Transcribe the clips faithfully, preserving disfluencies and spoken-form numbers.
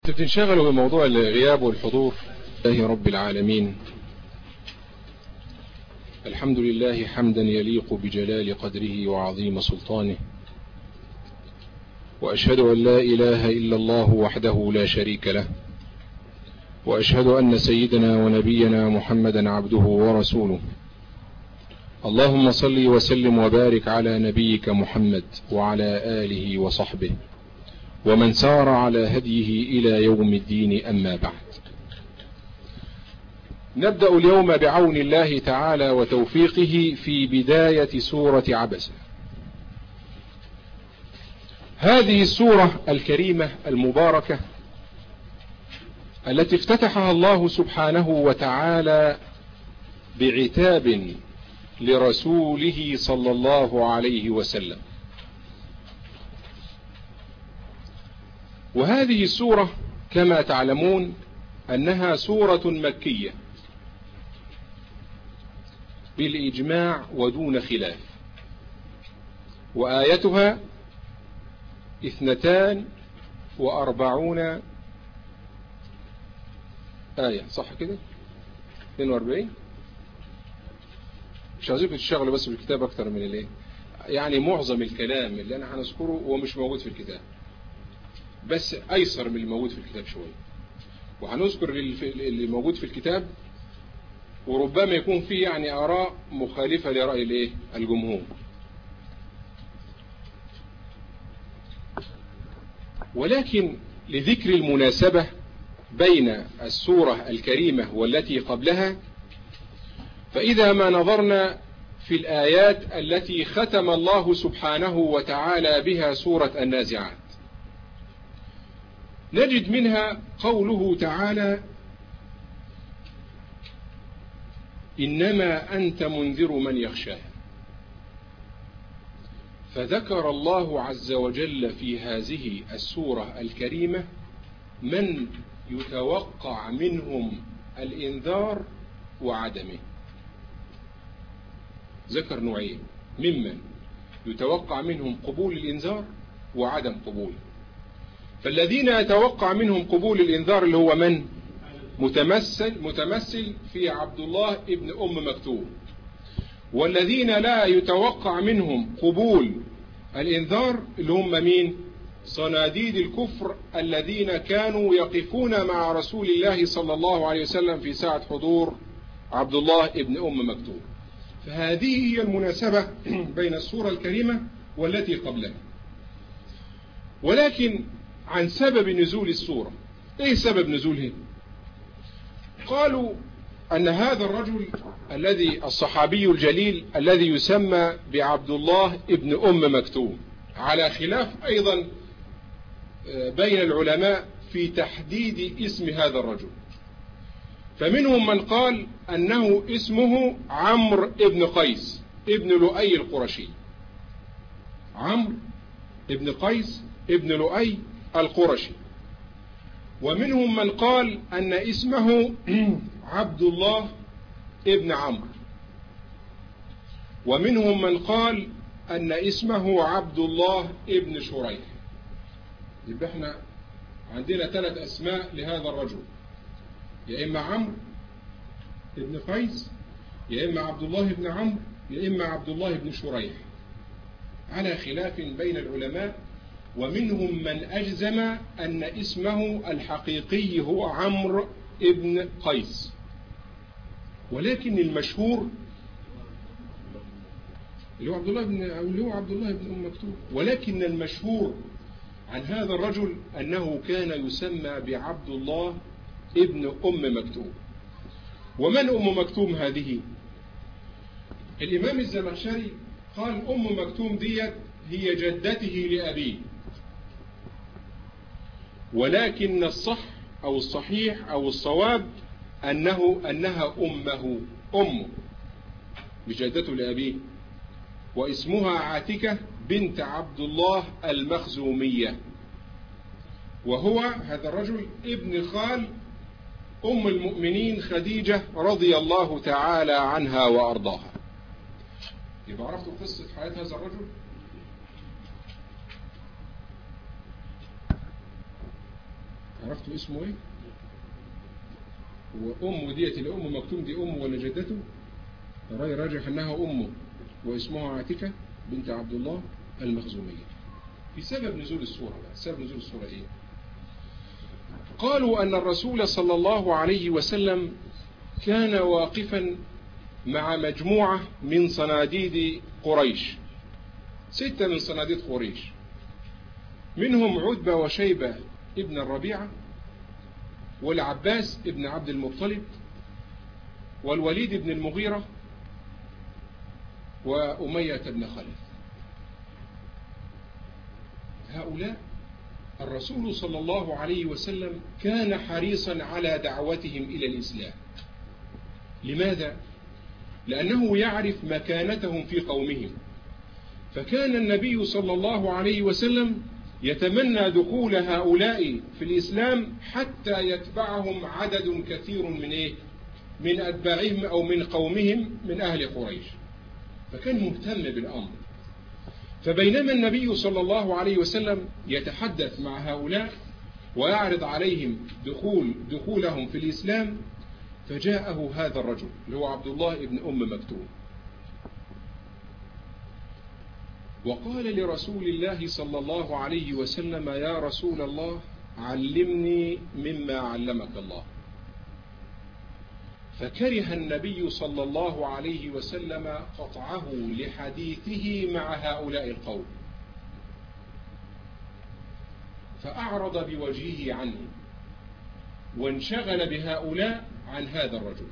بتنشغلوا بموضوع الغياب والحضور. لله رب العالمين، الحمد لله حمدا يليق بجلال قدره وعظيم سلطانه، وأشهد أن لا إله إلا الله وحده لا شريك له، وأشهد أن سيدنا ونبينا محمدا عبده ورسوله. اللهم صل وسلم وبارك على نبيك محمد وعلى آله وصحبه ومن سار على هديه إلى يوم الدين، أما بعد. نبدأ اليوم بعون الله تعالى وتوفيقه في بداية سورة عبسة. هذه السورة الكريمة المباركة التي افتتحها الله سبحانه وتعالى بعتاب لرسوله صلى الله عليه وسلم. وهذه السورة كما تعلمون أنها سورة مكية بالإجماع ودون خلاف، وآيتها اثنتان وأربعون آية، صح كده؟ اثنين وأربعين. مش عايزينكم تشتغلوا بس بالكتاب أكتر من الايه، يعني معظم الكلام اللي أنا هنذكره هو مش موجود في الكتاب، بس أيسر من الموجود في الكتاب شوية، وهنذكر اللي موجود في الكتاب، وربما يكون فيه يعني آراء مخالفة لرأي الايه الجمهور. ولكن لذكر المناسبة بين السورة الكريمة والتي قبلها، فإذا ما نظرنا في الآيات التي ختم الله سبحانه وتعالى بها سورة النازعات، نجد منها قوله تعالى: إنما أنت منذر من يخشاها. فذكر الله عز وجل في هذه السورة الكريمة من يتوقع منهم الإنذار وعدمه. ذكر نوعين: ممن يتوقع منهم قبول الإنذار وعدم قبوله. فالذين يتوقع منهم قبول الإنذار اللي هو من؟ متمثل متمثل في عبد الله ابن أم مكتوم. والذين لا يتوقع منهم قبول الإنذار اللي هم مين؟ صناديد الكفر الذين كانوا يقفون مع رسول الله صلى الله عليه وسلم في ساعة حضور عبد الله ابن أم مكتوم. فهذه هي المناسبة بين السورة الكريمة والتي قبلها. ولكن عن سبب نزول السورة، ايه سبب نزولها؟ قالوا أن هذا الرجل الذي الصحابي الجليل الذي يسمى بعبد الله ابن أم مكتوم، على خلاف أيضا بين العلماء في تحديد اسم هذا الرجل. فمنهم من قال أنه اسمه عمرو ابن قيس ابن لؤي القرشي، عمرو ابن قيس ابن لؤي القرشي. ومنهم من قال أن اسمه عبد الله ابن عمرو. ومنهم من قال أن اسمه عبد الله ابن شريح. يبقى احنا عندنا ثلاث أسماء لهذا الرجل: يا إما عمرو ابن قيس، يا إما عبد الله ابن عمرو، يا إما عبد الله ابن شريح، على خلاف بين العلماء. ومنهم من أجزم أن اسمه الحقيقي هو عمرو ابن قيس، ولكن المشهور اللي هو عبد الله بن أو اللي هو عبد الله بن أم مكتوم. ولكن المشهور عن هذا الرجل أنه كان يسمى بعبد الله ابن أم مكتوم. ومن أم مكتوم هذه؟ الإمام الزمخشري قال أم مكتوم ديت هي جدته لأبيه، ولكن الصح أو الصحيح أو الصواب أنه أنها أمه، أمه بجدته لأبيه. واسمها عاتكة بنت عبد الله المخزومية، وهو هذا الرجل ابن خال أم المؤمنين خديجة رضي الله تعالى عنها وأرضاها. يبقى عرفتوا قصة حياة هذا الرجل. عرفتوا اسمه ايه؟ وأمه ديت اللي أم مكتوم دي أمه ولا جدته؟ الرأي راجح أنها أمه، واسمها عاتكة بنت عبد الله المخزومية. في سبب نزول السورة بقى. سبب نزول السورة إيه؟ قالوا أن الرسول صلى الله عليه وسلم كان واقفا مع مجموعة من صناديد قريش، ستة من صناديد قريش، منهم عتبة وشيبة ابن الربيعة، والعباس ابن عبد المطلب، والوليد بن المغيرة، وأمية بن خلف. هؤلاء الرسول صلى الله عليه وسلم كان حريصا على دعوتهم إلى الإسلام. لماذا؟ لأنه يعرف مكانتهم في قومهم، فكان النبي صلى الله عليه وسلم يتمنى دخول هؤلاء في الإسلام حتى يتبعهم عدد كثير من إيه؟ من أتباعهم أو من قومهم من أهل قريش، فكان مهتم بالأمر. فبينما النبي صلى الله عليه وسلم يتحدث مع هؤلاء ويعرض عليهم دخول دخولهم في الإسلام، فجاءه هذا الرجل اللي هو عبد الله بن أم مكتوم، وقال لرسول الله صلى الله عليه وسلم: يا رسول الله، علمني مما علمك الله. فكره النبي صلى الله عليه وسلم قطعه لحديثه مع هؤلاء القوم، فأعرض بوجهه عنه وانشغل بهؤلاء عن هذا الرجل،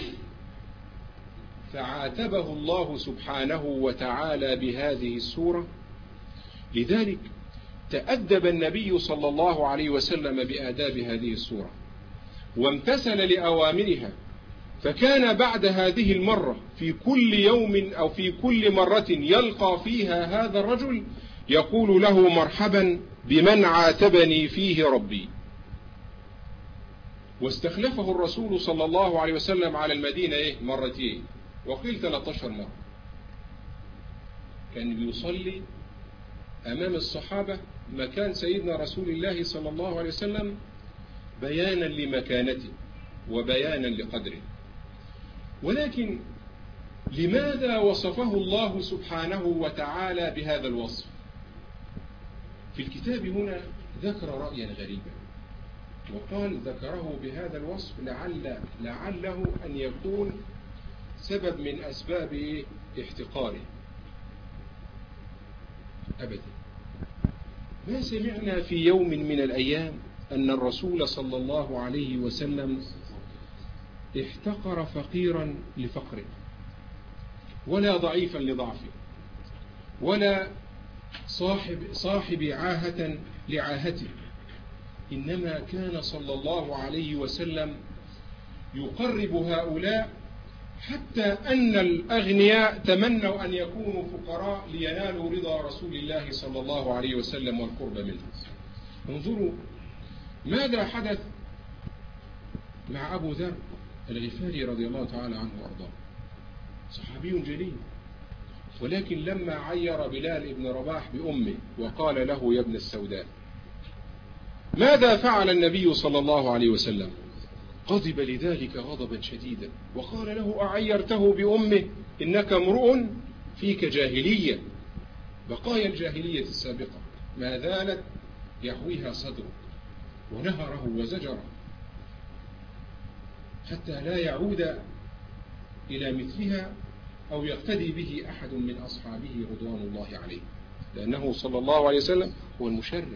فعاتبه الله سبحانه وتعالى بهذه السورة. لذلك تأدب النبي صلى الله عليه وسلم بآداب هذه السورة وامتثل لأوامرها، فكان بعد هذه المرة في كل يوم أو في كل مرة يلقى فيها هذا الرجل يقول له: مرحبا بمن عاتبني فيه ربي. واستخلفه الرسول صلى الله عليه وسلم على المدينة إيه؟ مرتين، وقيل ثلاثة عشر مرة. كان بيصلي أمام الصحابة مكان سيدنا رسول الله صلى الله عليه وسلم بيانا لمكانته وبيانا لقدره. ولكن لماذا وصفه الله سبحانه وتعالى بهذا الوصف؟ في الكتاب هنا ذكر رأيا غريبا، وقال ذكره بهذا الوصف لعل لعله أن يكون سبب من أسباب احتقاره. أبدا، ما سمعنا في يوم من الأيام أن الرسول صلى الله عليه وسلم احتقر فقيرا لفقره، ولا ضعيفا لضعفه، ولا صاحب, صاحب عاهة لعاهته. إنما كان صلى الله عليه وسلم يقرب هؤلاء حتى أن الأغنياء تمنوا أن يكونوا فقراء لينالوا رضا رسول الله صلى الله عليه وسلم والقرب منه. انظروا ماذا حدث مع أبو ذر الغفاري رضي الله تعالى عنه وأرضاه، صحابي جليل، ولكن لما عير بلال بن رباح بأمه وقال له: يا ابن السوداء، ماذا فعل النبي صلى الله عليه وسلم؟ غضب لذلك غضبا شديدا وقال له: أعيرته بأمه؟ إنك امرؤ فيك جاهلية، بقايا الجاهلية السابقة ما زالت يحويها صدره، ونهره وزجره حتى لا يعود إلى مثلها أو يقتدي به أحد من أصحابه رضوان الله عليه، لأنه صلى الله عليه وسلم هو المشرع.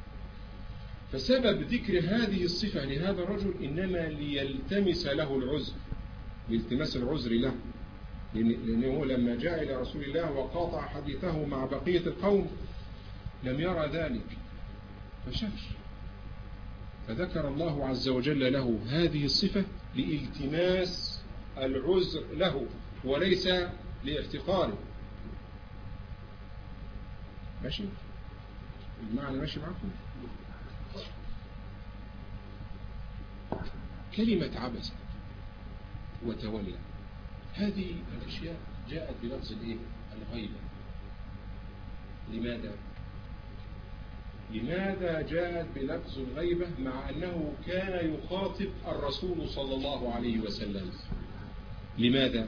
فسبب ذكر هذه الصفة لهذا الرجل إنما ليلتمس له العذر، لالتماس العذر له، لأنه لما جاء إلى رسول الله وقاطع حديثه مع بقية القوم لم يرى ذلك فشفش، فذكر الله عز وجل له هذه الصفة لالتماس العذر له وليس لاحتقاره. ماشي المعنى؟ ماشي معكم؟ كلمة عبس وتولى، هذه الأشياء جاءت بلفظ الإيه؟ الغيبة. لماذا؟ لماذا جاءت بلفظ الغيبة مع أنه كان يخاطب الرسول صلى الله عليه وسلم؟ لماذا؟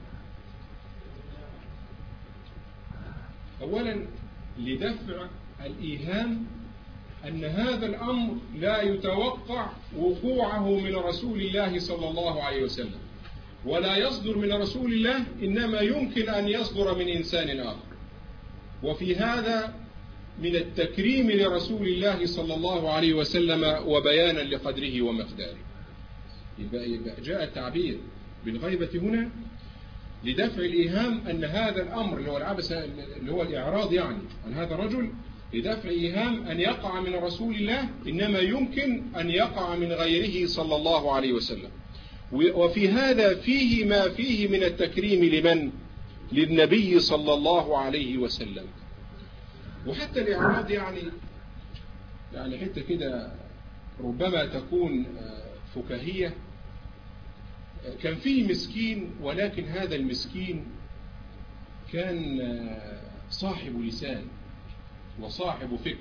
أولا لدفع الإيهام أن هذا الأمر لا يتوقع وقوعه من رسول الله صلى الله عليه وسلم، ولا يصدر من رسول الله، إنما يمكن أن يصدر من إنسان آخر. وفي هذا من التكريم لرسول الله صلى الله عليه وسلم وبيانا لقدره ومقداره. يبقى جاء التعبير بالغيبة هنا لدفع الإيهام أن هذا الأمر اللي هو العبث اللي هو الإعراض يعني عن هذا الرجل، لدفع إيهام أن يقع من رسول الله، إنما يمكن أن يقع من غيره صلى الله عليه وسلم. وفي هذا فيه ما فيه من التكريم لمن؟ للنبي صلى الله عليه وسلم. وحتى الإعراض يعني يعني حتى كده ربما تكون فكاهية. كان فيه مسكين، ولكن هذا المسكين كان صاحب لسان وصاحب فكر،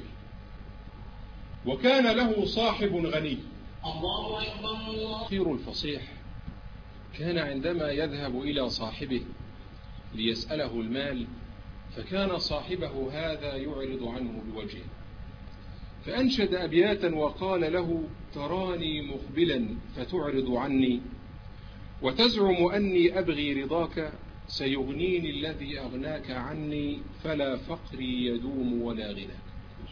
وكان له صاحب غني. الفقير الفصيح كان عندما يذهب إلى صاحبه ليسأله المال، فكان صاحبه هذا يعرض عنه بوجهه، فأنشد أبياتا وقال له: تراني مقبلا فتعرض عني، وتزعم أني أبغي رضاك، سيغنيني الذي أغناك عني، فلا فقري يدوم ولا غناك.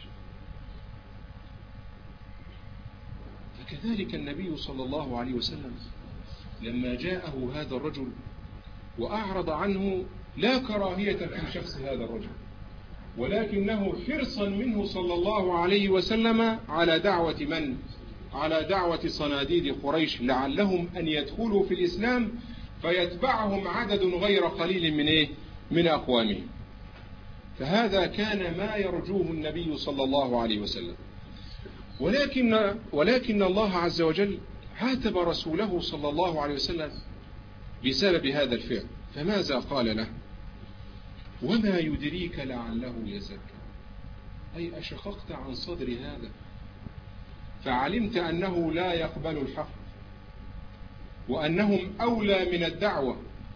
فكذلك النبي صلى الله عليه وسلم لما جاءه هذا الرجل وأعرض عنه، لا كراهية في شخص هذا الرجل، ولكنه حرصا منه صلى الله عليه وسلم على دعوة من؟ على دعوة صناديد قريش، لعلهم أن يدخلوا في الإسلام فيتبعهم عدد غير قليل من إيه؟ من أقوامهم. فهذا كان ما يرجوه النبي صلى الله عليه وسلم. ولكن ولكن الله عز وجل عاتب رسوله صلى الله عليه وسلم بسبب هذا الفعل، فماذا قال له؟ وما يدريك لعله يزكى. أي أشققت عن صدر هذا فعلمت أنه لا يقبل الحق، وأنهم أولى من الدعوة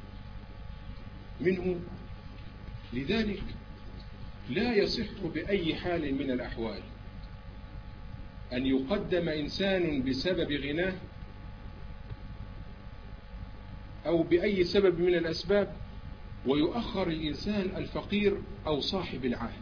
منه، لذلك لا يصح بأي حال من الأحوال أن يقدم إنسان بسبب غناه أو بأي سبب من الأسباب، ويؤخر الإنسان الفقير أو صاحب العهد،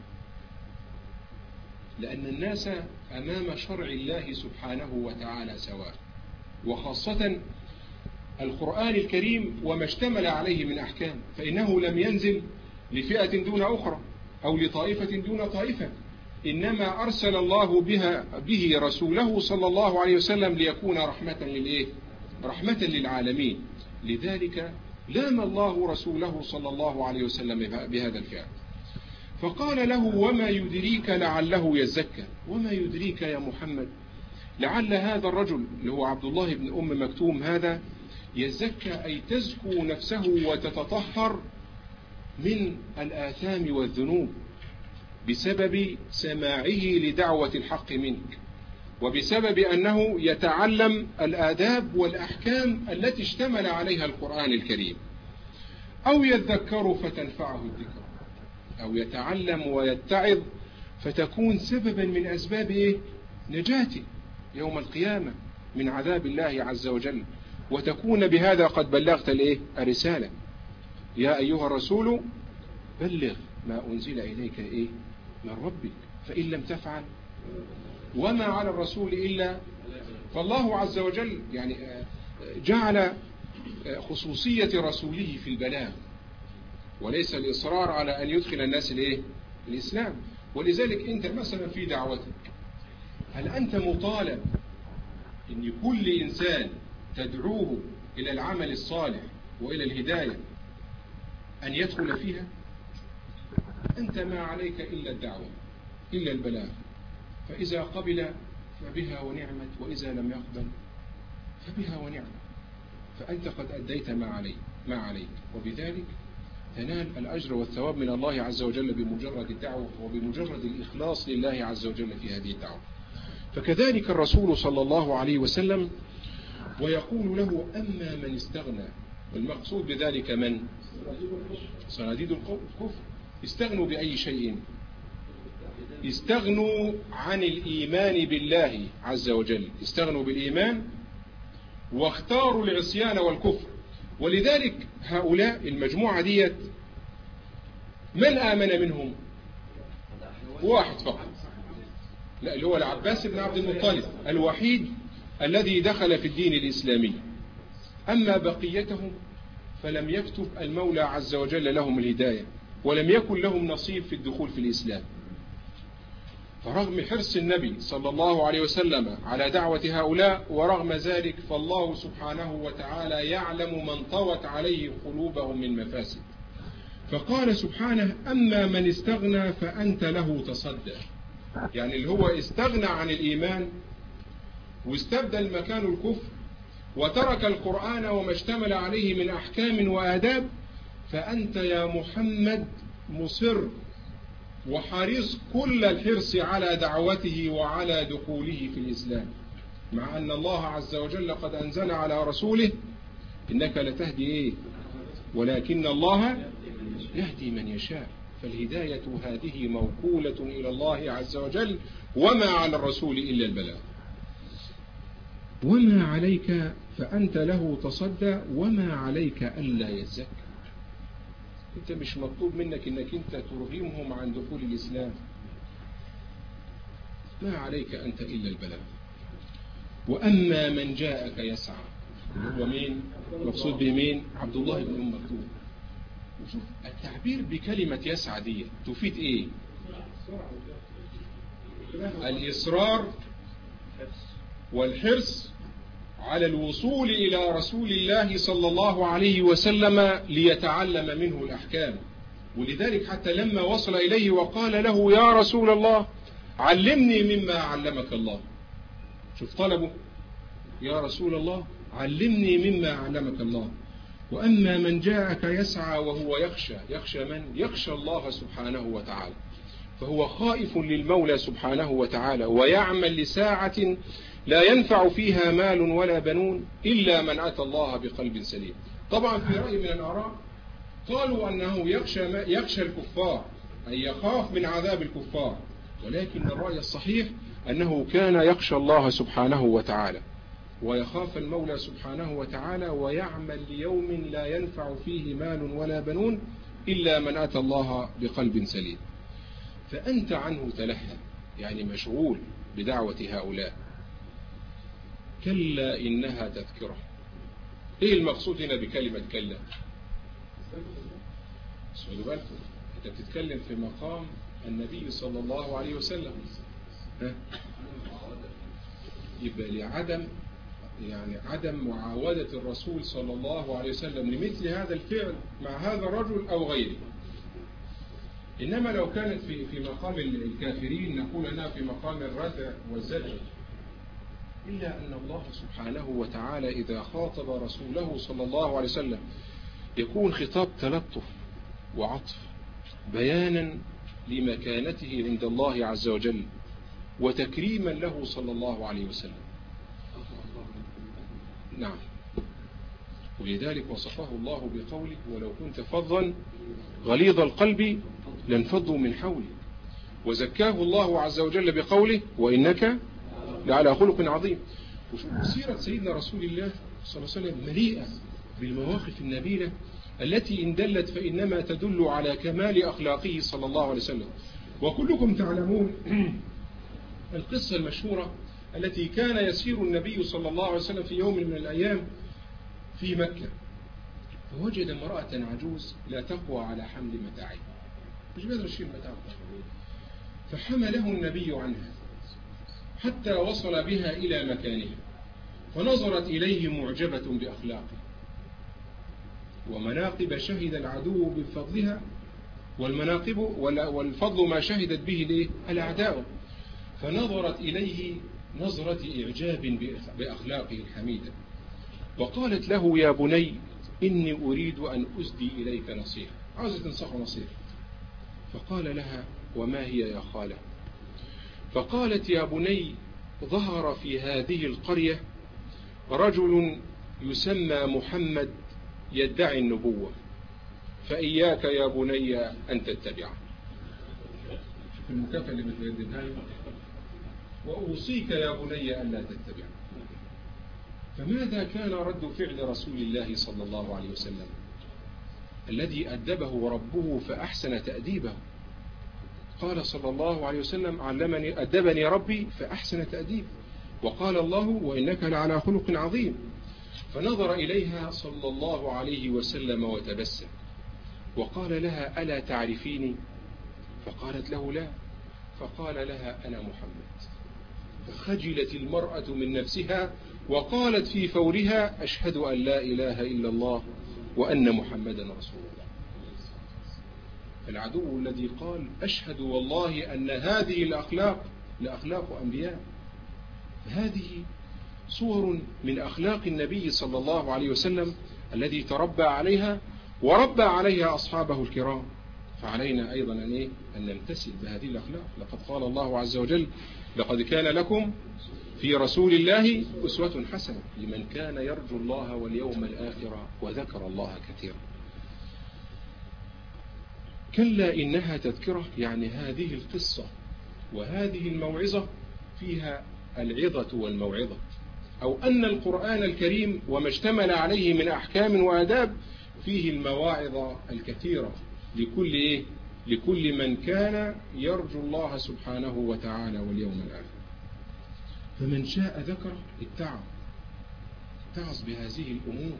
لأن الناس أمام شرع الله سبحانه وتعالى سواء، وخاصة القرآن الكريم وما اشتمل عليه من أحكام، فإنه لم ينزل لفئة دون أخرى أو لطائفة دون طائفة، إنما أرسل الله بها به رسوله صلى الله عليه وسلم ليكون رحمة للإيه؟ رحمة للعالمين. لذلك لام الله رسوله صلى الله عليه وسلم بهذا الفعل، فقال له: وما يدريك لعله يزكى. وما يدريك يا محمد لعل هذا الرجل اللي هو عبد الله بن أم مكتوم هذا يزكى، أي تزكو نفسه وتتطهر من الآثام والذنوب بسبب سماعه لدعوة الحق منك، وبسبب أنه يتعلم الآداب والأحكام التي اشتمل عليها القرآن الكريم، أو يذكر فتنفعه الذكر، أو يتعلم ويتعظ فتكون سببا من أسباب إيه؟ نجاته يوم القيامة من عذاب الله عز وجل، وتكون بهذا قد بلغت الإيه؟ الرسالة. يا أيها الرسول بلغ ما أنزل إليك إيه؟ من ربك، فإن لم تفعل وما على الرسول إلا. فالله عز وجل يعني جعل خصوصية رسوله في البلاغ، وليس الإصرار على أن يدخل الناس الإيه؟ الإسلام. ولذلك أنت مثلا في دعوتك، هل أنت مطالب أن كل إنسان تدعوه إلى العمل الصالح وإلى الهداية أن يدخل فيها؟ أنت ما عليك إلا الدعوة، إلا البلاغ، فإذا قبل فبها ونعمت، وإذا لم يقبل فبها ونعمت، فأنت قد أديت ما عليك ما عليك وبذلك تنال الأجر والثواب من الله عز وجل بمجرد الدعوة وبمجرد الإخلاص لله عز وجل في هذه الدعوة. فكذلك الرسول صلى الله عليه وسلم، ويقول له: أما من استغنى. والمقصود بذلك من؟ صناديد الكفر. استغنوا بأي شيء؟ استغنوا عن الإيمان بالله عز وجل، استغنوا بالإيمان واختاروا العصيان والكفر. ولذلك هؤلاء المجموعة ديت من آمن منهم؟ واحد فقط، لا، اللي هو العباس بن عبد المطلب، الوحيد الذي دخل في الدين الإسلامي. أما بقيتهم فلم يكتب المولى عز وجل لهم الهداية، ولم يكن لهم نصيب في الدخول في الإسلام. فرغم حرص النبي صلى الله عليه وسلم على دعوة هؤلاء، ورغم ذلك فالله سبحانه وتعالى يعلم من طوت عليه قلوبهم من مفاسد. فقال سبحانه: أما من استغنى فأنت له تصدى. يعني اللي هو استغنى عن الإيمان واستبدل مكان الكفر وترك القرآن وما اشتمل عليه من أحكام وآداب، فأنت يا محمد مصر وحريص كل الحرص على دعوته وعلى دخوله في الإسلام، مع أن الله عز وجل قد أنزل على رسوله: إنك لتهدي إيه؟ ولكن الله يهدي من يشاء. فالهداية هذه موكولة إلى الله عز وجل، وما على الرسول إلا البلاغ. وما عليك فأنت له تصدى وما عليك ألا يزكى. أنت مش مطلوب منك أنك أنت ترغمهم عن دخول الإسلام، ما عليك أنت إلا البلاغ. وأما من جاءك يسعى، هو مين؟ مقصود بمين؟ عبد الله بن أم مكتوم. وشوف التعبير بكلمة يسعى دي تفيد إيه؟ الإصرار والحرص على الوصول إلى رسول الله صلى الله عليه وسلم ليتعلم منه الأحكام. ولذلك حتى لما وصل إليه وقال له: يا رسول الله علمني مما علمك الله. شوف طلبه: يا رسول الله علمني مما علمك الله. وأما من جاءك يسعى وهو يخشى، يخشى من؟ يخشى الله سبحانه وتعالى، فهو خائف للمولى سبحانه وتعالى، ويعمل لساعة لا ينفع فيها مال ولا بنون إلا من أتى الله بقلب سليم. طبعا في رأي من الآراء قالوا أنه يخشى, يخشى الكفار، أي يخاف من عذاب الكفار، ولكن الرأي الصحيح أنه كان يخشى الله سبحانه وتعالى ويخاف المولى سبحانه وتعالى، ويعمل ليوم لا ينفع فيه مال ولا بنون إلا من أتى الله بقلب سليم. فأنت عنه تلهى، يعني مشغول بدعوة هؤلاء. كلا إنها تذكرة. إيه المقصود هنا بكلمة كلا؟ سؤال بالكم، أنت بتتكلم في مقام النبي صلى الله عليه وسلم، ها؟ يبقى لعدم يعني عدم معاودة الرسول صلى الله عليه وسلم لمثل هذا الفعل مع هذا الرجل أو غيره. إنما لو كانت في في مقام الكافرين نقول أنها في مقام الردع والزجر. إلا أن الله سبحانه وتعالى إذا خاطب رسوله صلى الله عليه وسلم يكون خطاب تلطف وعطف، بيانا لمكانته عند الله عز وجل وتكريما له صلى الله عليه وسلم. نعم. ولذلك وصفه الله بقوله: ولو كنت فظا غليظ القلب لانفضوا من حولك. وزكاه الله عز وجل بقوله: وإنك لعلى خلق عظيم. وسيرة سيدنا رسول الله صلى الله عليه وسلم مليئة بالمواقف النبيلة التي إن دلت فإنما تدل على كمال أخلاقه صلى الله عليه وسلم. وكلكم تعلمون القصة المشهورة التي كان يسير النبي صلى الله عليه وسلم في يوم من الأيام في مكة، فوجد امرأة عجوز لا تقوى على حمل متاعها، مش قادر تشيل متاعها، فحمله النبي عنها حتى وصل بها إلى مكانها، فنظرت إليه معجبة بأخلاقه ومناقب شهد العدو بفضلها، والمناقب والفضل ما شهدت به الأعداء، فنظرت إليه نظرة إعجاب بأخلاقه الحميدة، وقالت له: يا بني إني أريد أن أسدي إليك نصيحة. عاوزة تنصحه نصيحة. فقال لها: وما هي يا خالة؟ فقالت: يا بني، ظهر في هذه القرية رجل يسمى محمد يدعي النبوة، فإياك يا بني أن تتبعه. في المكافأة اللي بتقدمها له: وأوصيك يا بني أن لا تتبعه. فماذا كان رد فعل رسول الله صلى الله عليه وسلم الذي أدبه ربه فأحسن تأديبه؟ قال صلى الله عليه وسلم: علمني أدبني ربي فأحسن تأديب. وقال الله: وإنك لعلى خلق عظيم. فنظر إليها صلى الله عليه وسلم وتبسم وقال لها: ألا تعرفيني؟ فقالت له: لا. فقال لها: أنا محمد. فخجلت المرأة من نفسها وقالت في فورها: أشهد أن لا إله إلا الله وأن محمدا رسول الله. العدو الذي قال: أشهد والله أن هذه الأخلاق لأخلاق أنبياء. هذه صور من أخلاق النبي صلى الله عليه وسلم الذي تربى عليها وربى عليها أصحابه الكرام. فعلينا أيضا أن, إيه؟ أن نمتثل بهذه الأخلاق. لقد قال الله عز وجل: لقد كان لكم في رسول الله أسوة حسنة لمن كان يرجو الله واليوم الآخر وذكر الله كثيرا. كلا إنها تذكرة، يعني هذه القصة وهذه الموعظة فيها العظة والموعظة، أو أن القرآن الكريم وما اشتمل عليه من أحكام وآداب فيه المواعظ الكثيرة لكل إيه؟ لكل من كان يرجو الله سبحانه وتعالى واليوم الآخر. فمن شاء ذكر اتعظ اتعظ بهذه الأمور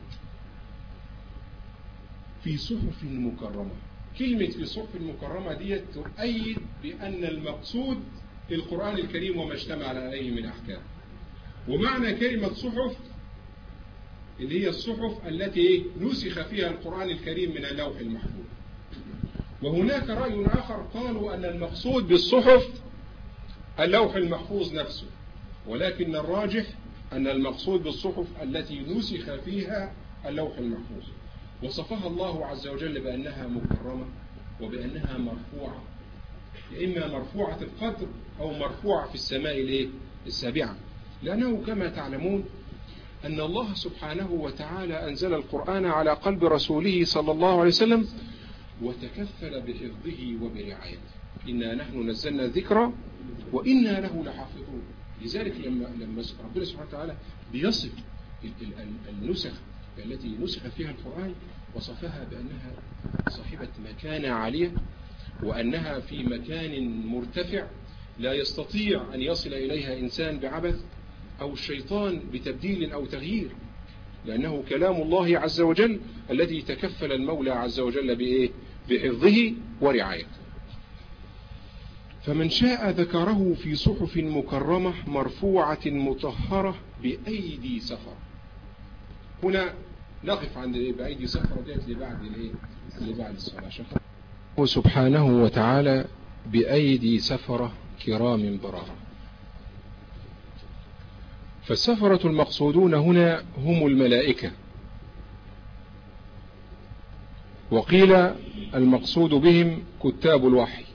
في صحف مكرمة. كلمة في صحف مكرمة دي تؤيد بأن المقصود القرآن الكريم وما اشتمل عليه من أحكام. ومعنى كلمة صحف اللي هي الصحف التي نسخ فيها القرآن الكريم من اللوح المحفوظ. وهناك رأي آخر قالوا أن المقصود بالصحف اللوح المحفوظ نفسه، ولكن الراجح أن المقصود بالصحف التي نسخ فيها اللوح المحفوظ. وصفها الله عز وجل بأنها مكرمة وبأنها مرفوعة، إما مرفوعة القدر أو مرفوعة في السماء السابعة. لأنه كما تعلمون أن الله سبحانه وتعالى أنزل القرآن على قلب رسوله صلى الله عليه وسلم وتكفل بحفظه وبرعايته. إنا نحن نزلنا الذكر وإنا له لحافظون. لذلك لما لما ربنا سبحانه وتعالى بيصف النسخ التي نسخ فيها القرآن وصفها بأنها صاحبة مكانة عالية، وأنها في مكان مرتفع لا يستطيع أن يصل إليها إنسان بعبث أو الشيطان بتبديل أو تغيير، لأنه كلام الله عز وجل الذي تكفل المولى عز وجل بإيه؟ بحفظه ورعايته. فمن شاء ذكره في صحف مكرمة مرفوعة مطهرة بأيدي سفر. هنا نقف عند بأيدي سفر ديت لبعد الايه؟ لبعد الصلاة. هو سبحانه وتعالى بأيدي سفرة كرام بررة. فالسفرة المقصودون هنا هم الملائكة، وقيل المقصود بهم كتاب الوحي،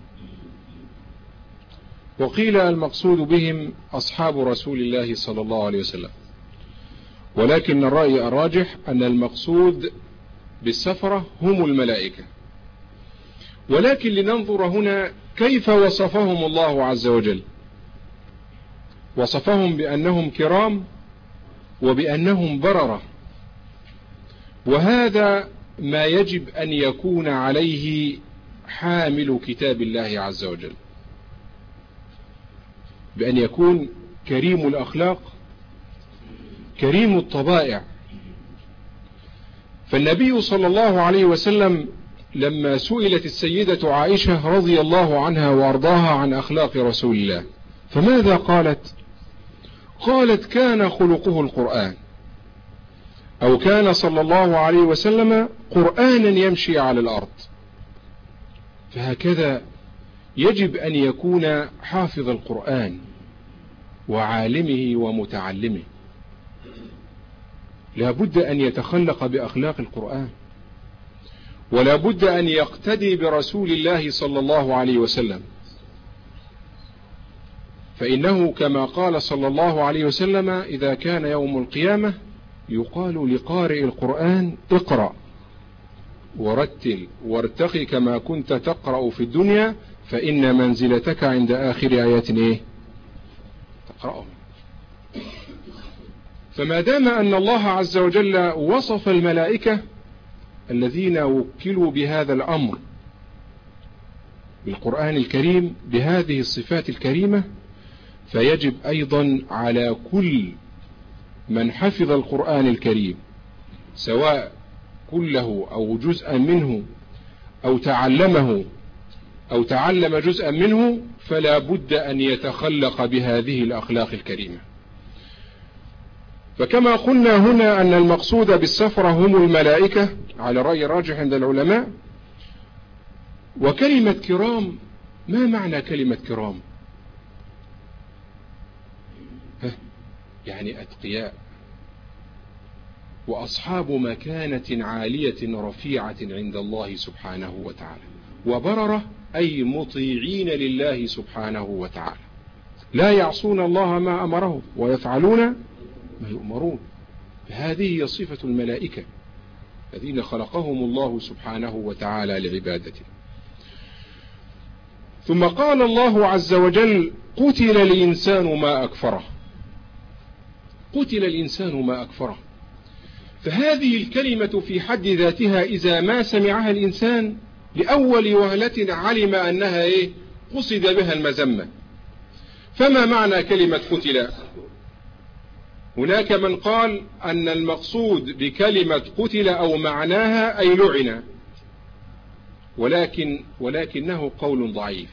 وقيل المقصود بهم أصحاب رسول الله صلى الله عليه وسلم. ولكن الرأي الراجح أن المقصود بالسفرة هم الملائكة. ولكن لننظر هنا كيف وصفهم الله عز وجل. وصفهم بأنهم كرام وبأنهم بررة، وهذا ما يجب أن يكون عليه حامل كتاب الله عز وجل، بأن يكون كريم الأخلاق كريم الطبائع. فالنبي صلى الله عليه وسلم لما سئلت السيدة عائشة رضي الله عنها وارضاها عن أخلاق رسول الله فماذا قالت؟ قالت: كان خلقه القرآن، أو كان صلى الله عليه وسلم قرآنا يمشي على الأرض. فهكذا يجب أن يكون حافظ القرآن وعالمه ومتعلمه، لا بد أن يتخلق بأخلاق القرآن. ولا بد أن يقتدي برسول الله صلى الله عليه وسلم، فإنه كما قال صلى الله عليه وسلم: إذا كان يوم القيامة يقال لقارئ القرآن: اقرأ ورتل وارتقي كما كنت تقرأ في الدنيا، فإن منزلتك عند آخر آيات إيه؟ تقرأه. فما دام أن الله عز وجل وصف الملائكة الذين وكلوا بهذا الأمر بالقرآن الكريم بهذه الصفات الكريمة، فيجب أيضا على كل من حفظ القرآن الكريم، سواء كله أو جزءا منه أو تعلمه أو تعلم جزءا منه، فلا بد أن يتخلق بهذه الأخلاق الكريمة. فكما قلنا هنا أن المقصود بالسفرة هم الملائكة على رأي راجح عند العلماء. وكلمة كرام، ما معنى كلمة كرام؟ يعني أتقياء وأصحاب مكانة عالية رفيعة عند الله سبحانه وتعالى، وبررة أي مطيعين لله سبحانه وتعالى، لا يعصون الله ما أمره ويفعلون ما يؤمرون. هذه هي صفة الملائكة الذين خلقهم الله سبحانه وتعالى لعبادته. ثم قال الله عز وجل: قتل الإنسان ما أكفره. قتل الإنسان ما أكفره. فهذه الكلمة في حد ذاتها إذا ما سمعها الإنسان لأول وهلة علم أنها إيه؟ قصد بها المذمة. فما معنى كلمة قتل؟ هناك من قال أن المقصود بكلمة قتل أو معناها أي لعن، ولكن ولكنه قول ضعيف.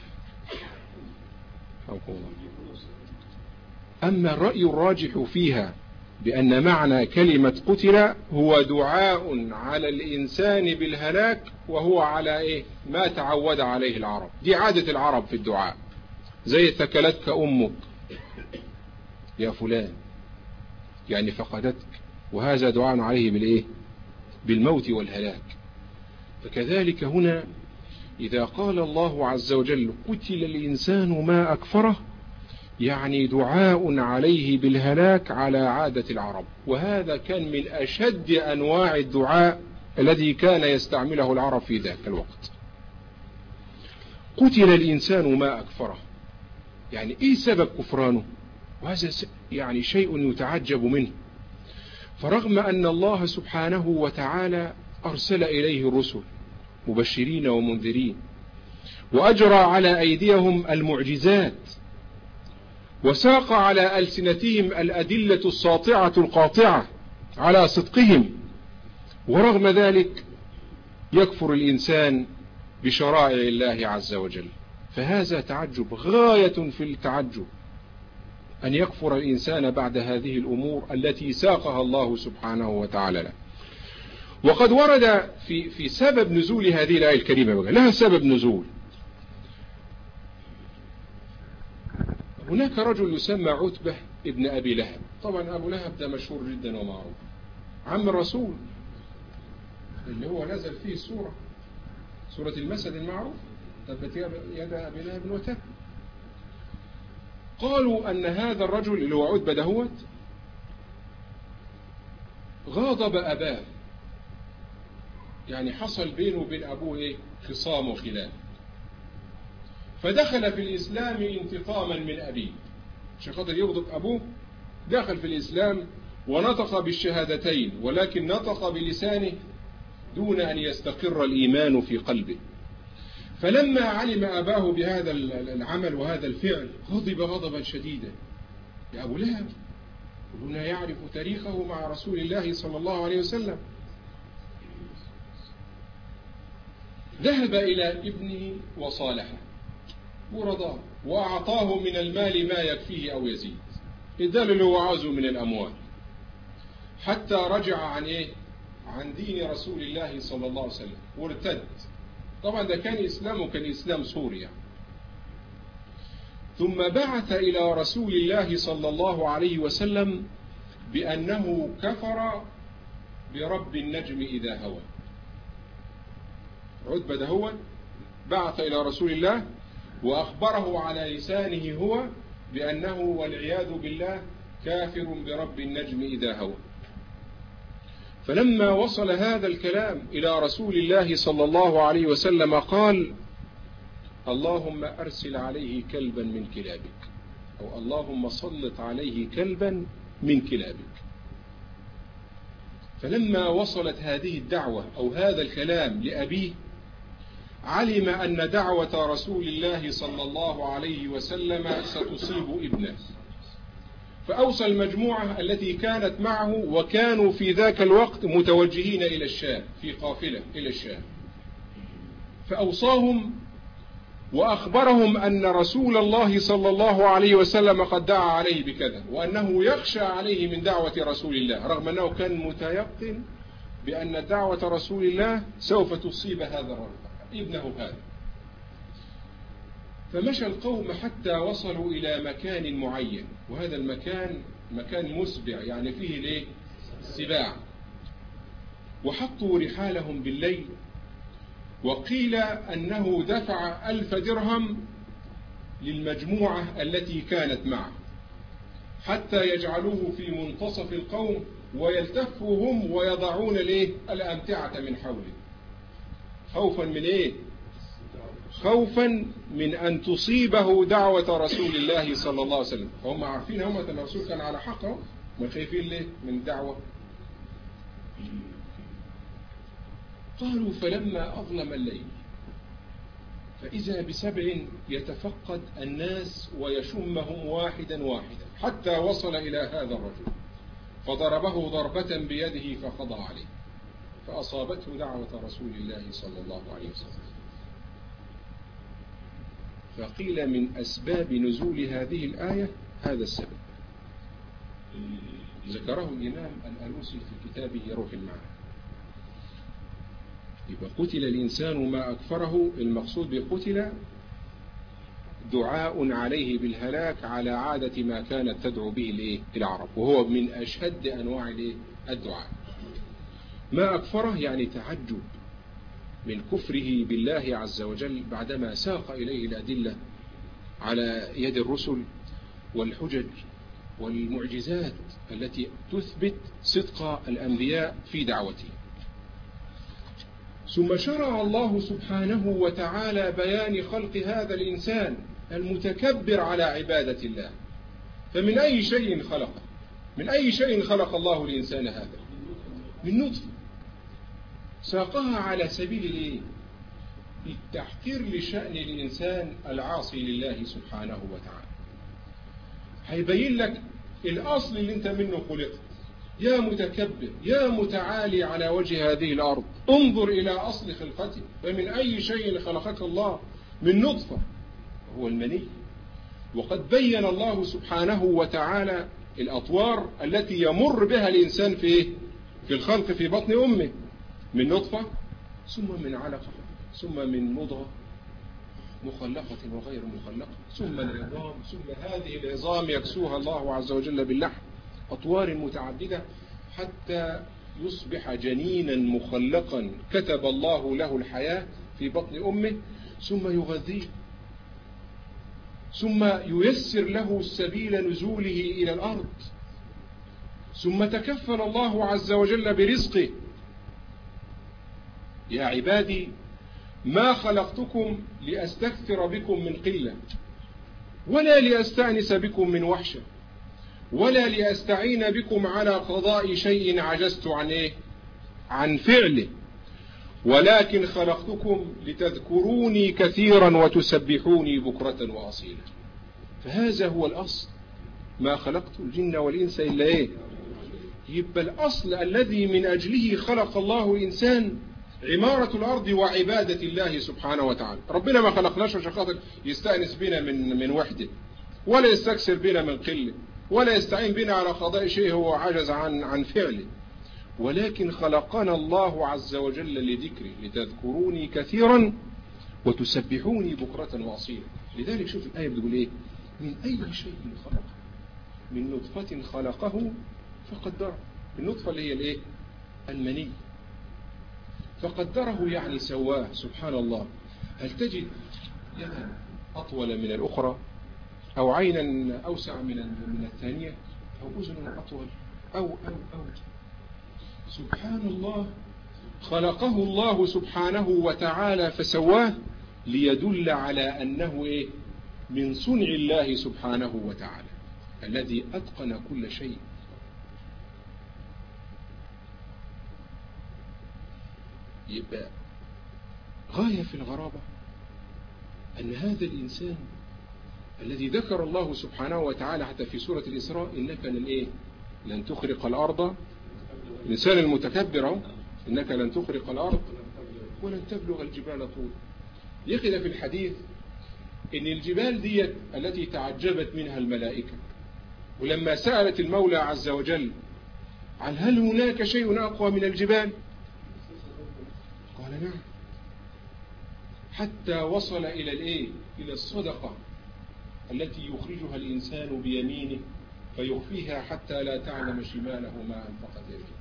أما الرأي الراجح فيها بأن معنى كلمة قتل هو دعاء على الإنسان بالهلاك، وهو على إيه؟ ما تعود عليه العرب. دي عادة العرب في الدعاء، زي ثكلتك أمك يا فلان، يعني فقدتك، وهذا دعاء عليه بالإيه؟ بالموت والهلاك. فكذلك هنا إذا قال الله عز وجل: قتل الإنسان ما أكفره، يعني دعاء عليه بالهلاك على عادة العرب، وهذا كان من أشد أنواع الدعاء الذي كان يستعمله العرب في ذاك الوقت. قتل الإنسان ما أكفره، يعني إيه سبب كفرانه؟ وهذا يعني شيء يتعجب منه. فرغم أن الله سبحانه وتعالى أرسل إليه الرسل مبشرين ومنذرين، وأجرى على أيديهم المعجزات، وساق على ألسنتهم الأدلة الساطعة القاطعة على صدقهم، ورغم ذلك يكفر الإنسان بشرائع الله عز وجل. فهذا تعجب غاية في التعجب، أن يكفر الإنسان بعد هذه الأمور التي ساقها الله سبحانه وتعالى له. وقد ورد في في سبب نزول هذه الآية الكريمة، لها سبب نزول. هناك رجل يسمى عتبة ابن أبي لهب. طبعا أبو لهب ده مشهور جدا ومعروف، عم الرسول اللي هو نزل فيه السورة، سورة المسد المعروف: تبت يد أبي لهب وتب. قالوا أن هذا الرجل اللي هو عتبة دهوت غاضب أباه، يعني حصل بينه وبين أبوه إيه؟ خصام وخلاف، فدخل في الإسلام انتقاما من أبيه، عشان خاطر يغضب أبوه دخل في الإسلام ونطق بالشهادتين، ولكن نطق بلسانه دون أن يستقر الإيمان في قلبه. فلما علم أباه بهذا العمل وهذا الفعل غضب غضبا شديدا. يا أبو لهب كلنا يعرف تاريخه مع رسول الله صلى الله عليه وسلم. ذهب إلى ابنه وصالحه ورضاه، وأعطاه من المال ما يكفيه أو يزيد، إداله اللي هو عاوزه من الأموال، حتى رجع عن إيه؟ عن دين رسول الله صلى الله عليه وسلم وارتد. طبعا ده كان إسلامه كان إسلام سوريا. ثم بعث إلى رسول الله صلى الله عليه وسلم بأنه كفر برب النجم إذا هوى. عتبة ده هو بعث إلى رسول الله وأخبره على لسانه هو بأنه والعياذ بالله كافر برب النجم إذا هوى. فلما وصل هذا الكلام إلى رسول الله صلى الله عليه وسلم قال: اللهم أرسل عليه كلبا من كلابك، أو اللهم سلط عليه كلبا من كلابك. فلما وصلت هذه الدعوة أو هذا الكلام لأبيه علم أن دعوة رسول الله صلى الله عليه وسلم ستصيب ابنه، فأوصى المجموعة التي كانت معه، وكانوا في ذاك الوقت متوجهين إلى الشام في قافلة إلى الشام، فأوصاهم وأخبرهم أن رسول الله صلى الله عليه وسلم قد دعا عليه بكذا، وأنه يخشى عليه من دعوة رسول الله، رغم أنه كان متيقن بأن دعوة رسول الله سوف تصيب هذا الرجل ابنه هذا. فمشى القوم حتى وصلوا إلى مكان معين، وهذا المكان مكان مسبع يعني فيه ليه سباع، وحطوا رحالهم بالليل، وقيل أنه دفع ألف درهم للمجموعة التي كانت معه حتى يجعلوه في منتصف القوم ويلتفوا هم ويضعون له الأمتعة من حوله، خوفا من إيه؟ خوفا من أن تصيبه دعوة رسول الله صلى الله عليه وسلم. فهم عارفين هم أن الرسول كان على حقه، ما خايفين ليه من الدعوة. قالوا: فلما أظلم الليل فإذا بسبع يتفقد الناس ويشمهم واحدا واحدا حتى وصل إلى هذا الرجل، فضربه ضربة بيده فقضى عليه، فأصابته دعوة رسول الله صلى الله عليه وسلم. فقيل من أسباب نزول هذه الآية هذا السبب، ذكره الإمام الألوسي في كتابه روح المعاني. يبقى قتل الإنسان ما أكفره، المقصود بقتل دعاء عليه بالهلاك على عادة ما كانت تدعو به العرب، وهو من أشد أنواع الدعاء. ما أكفره يعني تعجب من كفره بالله عز وجل بعدما ساق إليه الأدلة على يد الرسل والحجج والمعجزات التي تثبت صدق الأنبياء في دعوته. ثم شرع الله سبحانه وتعالى بيان خلق هذا الإنسان المتكبر على عبادة الله. فمن أي شيء خلقه؟ من أي شيء خلق الله الإنسان هذا؟ من نطفة، ساقها على سبيل الايه؟ التحقير لشأن الإنسان العاصي لله سبحانه وتعالى. هيبين لك الأصل اللي انت منه خلقت، يا متكبر يا متعالي على وجه هذه الأرض، انظر إلى أصل خلقته. فمن أي شيء خلقك الله؟ من نطفة هو المني. وقد بين الله سبحانه وتعالى الأطوار التي يمر بها الإنسان في في الخلق في بطن أمه، من نطفة ثم من علقة ثم من مضغة مخلقة وغير مخلقة ثم العظام ثم هذه العظام يكسوها الله عز وجل باللحم، أطوار متعددة حتى يصبح جنينا مخلقا كتب الله له الحياة في بطن أمه، ثم يغذيه، ثم ييسر له سبيل نزوله إلى الأرض، ثم تكفل الله عز وجل برزقه. يا عبادي ما خلقتكم لأستكثر بكم من قلة، ولا لأستأنس بكم من وحشة، ولا لأستعين بكم على قضاء شيء عجزت عن إيه؟ عن فعله، ولكن خلقتكم لتذكروني كثيرا وتسبحوني بكرة وأصيلا. فهذا هو الأصل، ما خلقت الجن والإنس إلا إيه؟ يبقى الأصل الذي من أجله خلق الله الإنسان عمارة الأرض وعبادة الله سبحانه وتعالى. ربنا ما خلقناش عشان خاطر يستأنس بنا من من وحده، ولا يستكثر بنا من قلة، ولا يستعين بنا على قضاء شيء هو عجز عن عن فعله، ولكن خلقنا الله عز وجل لذكره، لتذكروني كثيرا وتسبحوني بكرة وأصيلا. لذلك شوف الآية بتقول إيه؟ من أي شيء خلقه؟ من نطفة خلقه فقدره. النطفة اللي هي الإيه؟ المني. فقدره يعني سواه. سبحان الله. هل تجد يدا أطول من الأخرى، أو عينا أوسع من من الثانية، أو أذن أطول، أو أو أو سبحان الله. خلقه الله سبحانه وتعالى فسواه ليدل على أنه إيه؟ من صنع الله سبحانه وتعالى الذي أتقن كل شيء. يبقى غاية في الغرابة أن هذا الإنسان الذي ذكر الله سبحانه وتعالى حتى في سورة الإسراء إنك لن إيه؟ لن تخرق الأرض. الإنسان المتكبر إنك لن تخرق الأرض ولن تبلغ الجبال طول. يخذ في الحديث إن الجبال دي التي تعجبت منها الملائكة، ولما سألت المولى عز وجل عن هل هناك شيء أقوى من الجبال، قال نعم، حتى وصل إلى الإيه؟ إلى الصدقة التي يخرجها الإنسان بيمينه فيخفيها حتى لا تعلم شماله ما أنفقت يده.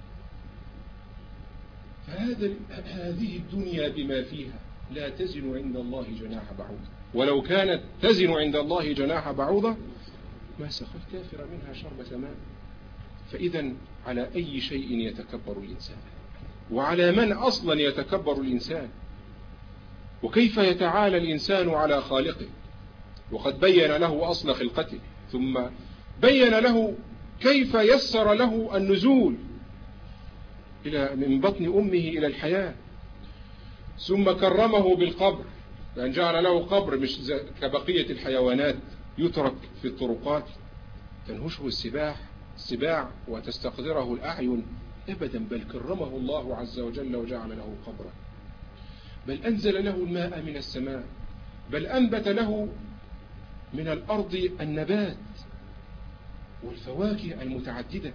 فهذا هذه الدنيا بما فيها لا تزن عند الله جناح بعوضة، ولو كانت تزن عند الله جناح بعوضة ما سقى الكافر منها شربة ماء. فإذا على أي شيء يتكبر الإنسان؟ وعلى من أصلا يتكبر الإنسان؟ وكيف يتعالى الإنسان على خالقه وقد بين له أصل خلقته، ثم بين له كيف يسر له النزول إلى من بطن أمه إلى الحياة، ثم كرمه بالقبر لأن جعل له قبر مش كبقية الحيوانات يترك في الطرقات تنهشه السباع السباع وتستقدره الأعين أبدا، بل كرمه الله عز وجل وجعل له قبرا، بل أنزل له الماء من السماء، بل أنبت له من الأرض النبات والفواكه المتعددة.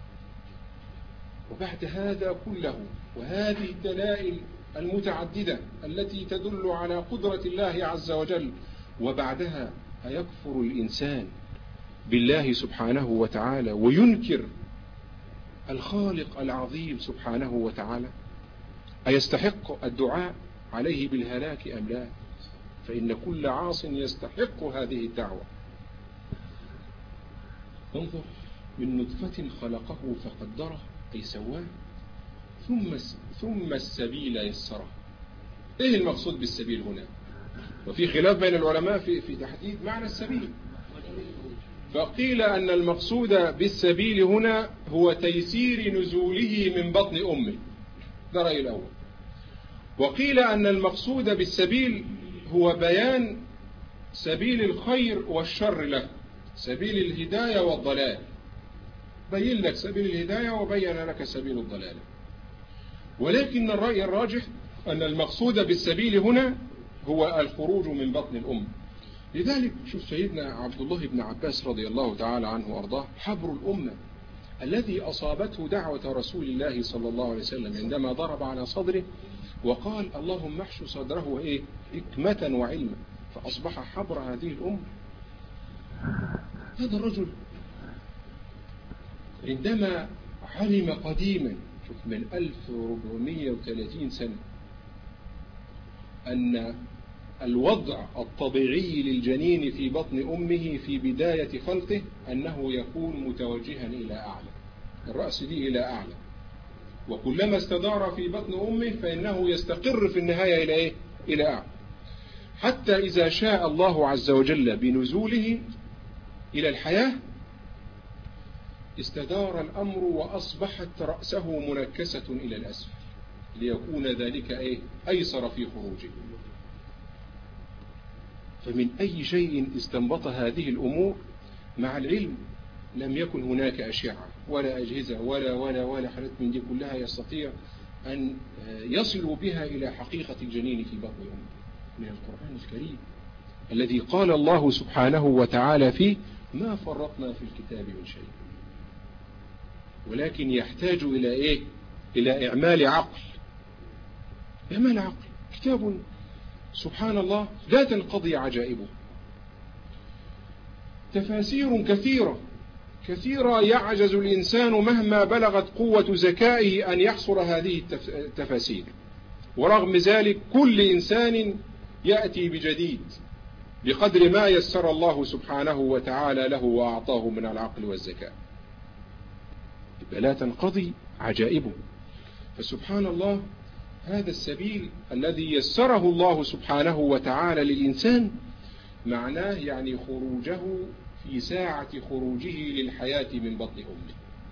وبعد هذا كله وهذه الدلائل المتعددة التي تدل على قدرة الله عز وجل، وبعدها أيكفر الإنسان بالله سبحانه وتعالى وينكر الخالق العظيم سبحانه وتعالى؟ أيستحق الدعاء عليه بالهلاك أم لا؟ فإن كل عاص يستحق هذه الدعوة. انظر، من نطفة خلقه فقدره أي سواه، ثم ثم السبيل يسره. إيه المقصود بالسبيل هنا؟ وفي خلاف بين العلماء في في تحديد معنى السبيل، فقيل أن المقصود بالسبيل هنا هو تيسير نزوله من بطن أمه، ده رأي الأول. وقيل أن المقصود بالسبيل هو بيان سبيل الخير والشر له، سبيل الهداية والضلال، بين لك سبيل الهداية وبين لك سبيل الضلال. ولكن الرأي الراجح أن المقصود بالسبيل هنا هو الخروج من بطن الأم. لذلك شوف سيدنا عبد الله بن عباس رضي الله تعالى عنه وأرضاه حبر الأمة الذي أصابته دعوة رسول الله صلى الله عليه وسلم عندما ضرب على صدره وقال اللهم احشو صدره وإيه حكمة وعلما، فأصبح حبر هذه الأمة. هذا الرجل عندما علم قديما شوف من ألف وأربعمائة وثلاثين سنة أن الوضع الطبيعي للجنين في بطن أمه في بداية خلقه أنه يكون متوجها إلى أعلى، الرأس دي إلى أعلى، وكلما استدار في بطن أمه فإنه يستقر في النهاية إلى إيه؟ إلى أعلى، حتى إذا شاء الله عز وجل بنزوله إلى الحياة استدار الأمر وأصبحت رأسه منكسة إلى الأسفل ليكون ذلك إيه؟ أيسر في خروجه. فمن أي شيء استنبط هذه الأمور مع العلم لم يكن هناك أشعة ولا أجهزة ولا ولا ولا حالات من دي كلها يستطيع أن يصلوا بها إلى حقيقة الجنين في بطن أمه من القرآن الكريم الذي قال الله سبحانه وتعالى فيه ما فرطنا في الكتاب من شيء، ولكن يحتاج إلى إيه؟ إلى إعمال عقل، إعمال عقل. كتاب سبحان الله لا تنقضي عجائبه، تفاسير كثيرة كثيرة يعجز الإنسان مهما بلغت قوة ذكائه أن يحصر هذه التفاسير، ورغم ذلك كل إنسان يأتي بجديد بقدر ما يسر الله سبحانه وتعالى له وأعطاه من العقل والذكاء، لا تنقضي عجائبه. فسبحان الله، هذا السبيل الذي يسره الله سبحانه وتعالى للإنسان معناه يعني خروجه في ساعة خروجه للحياة من بطن أمه.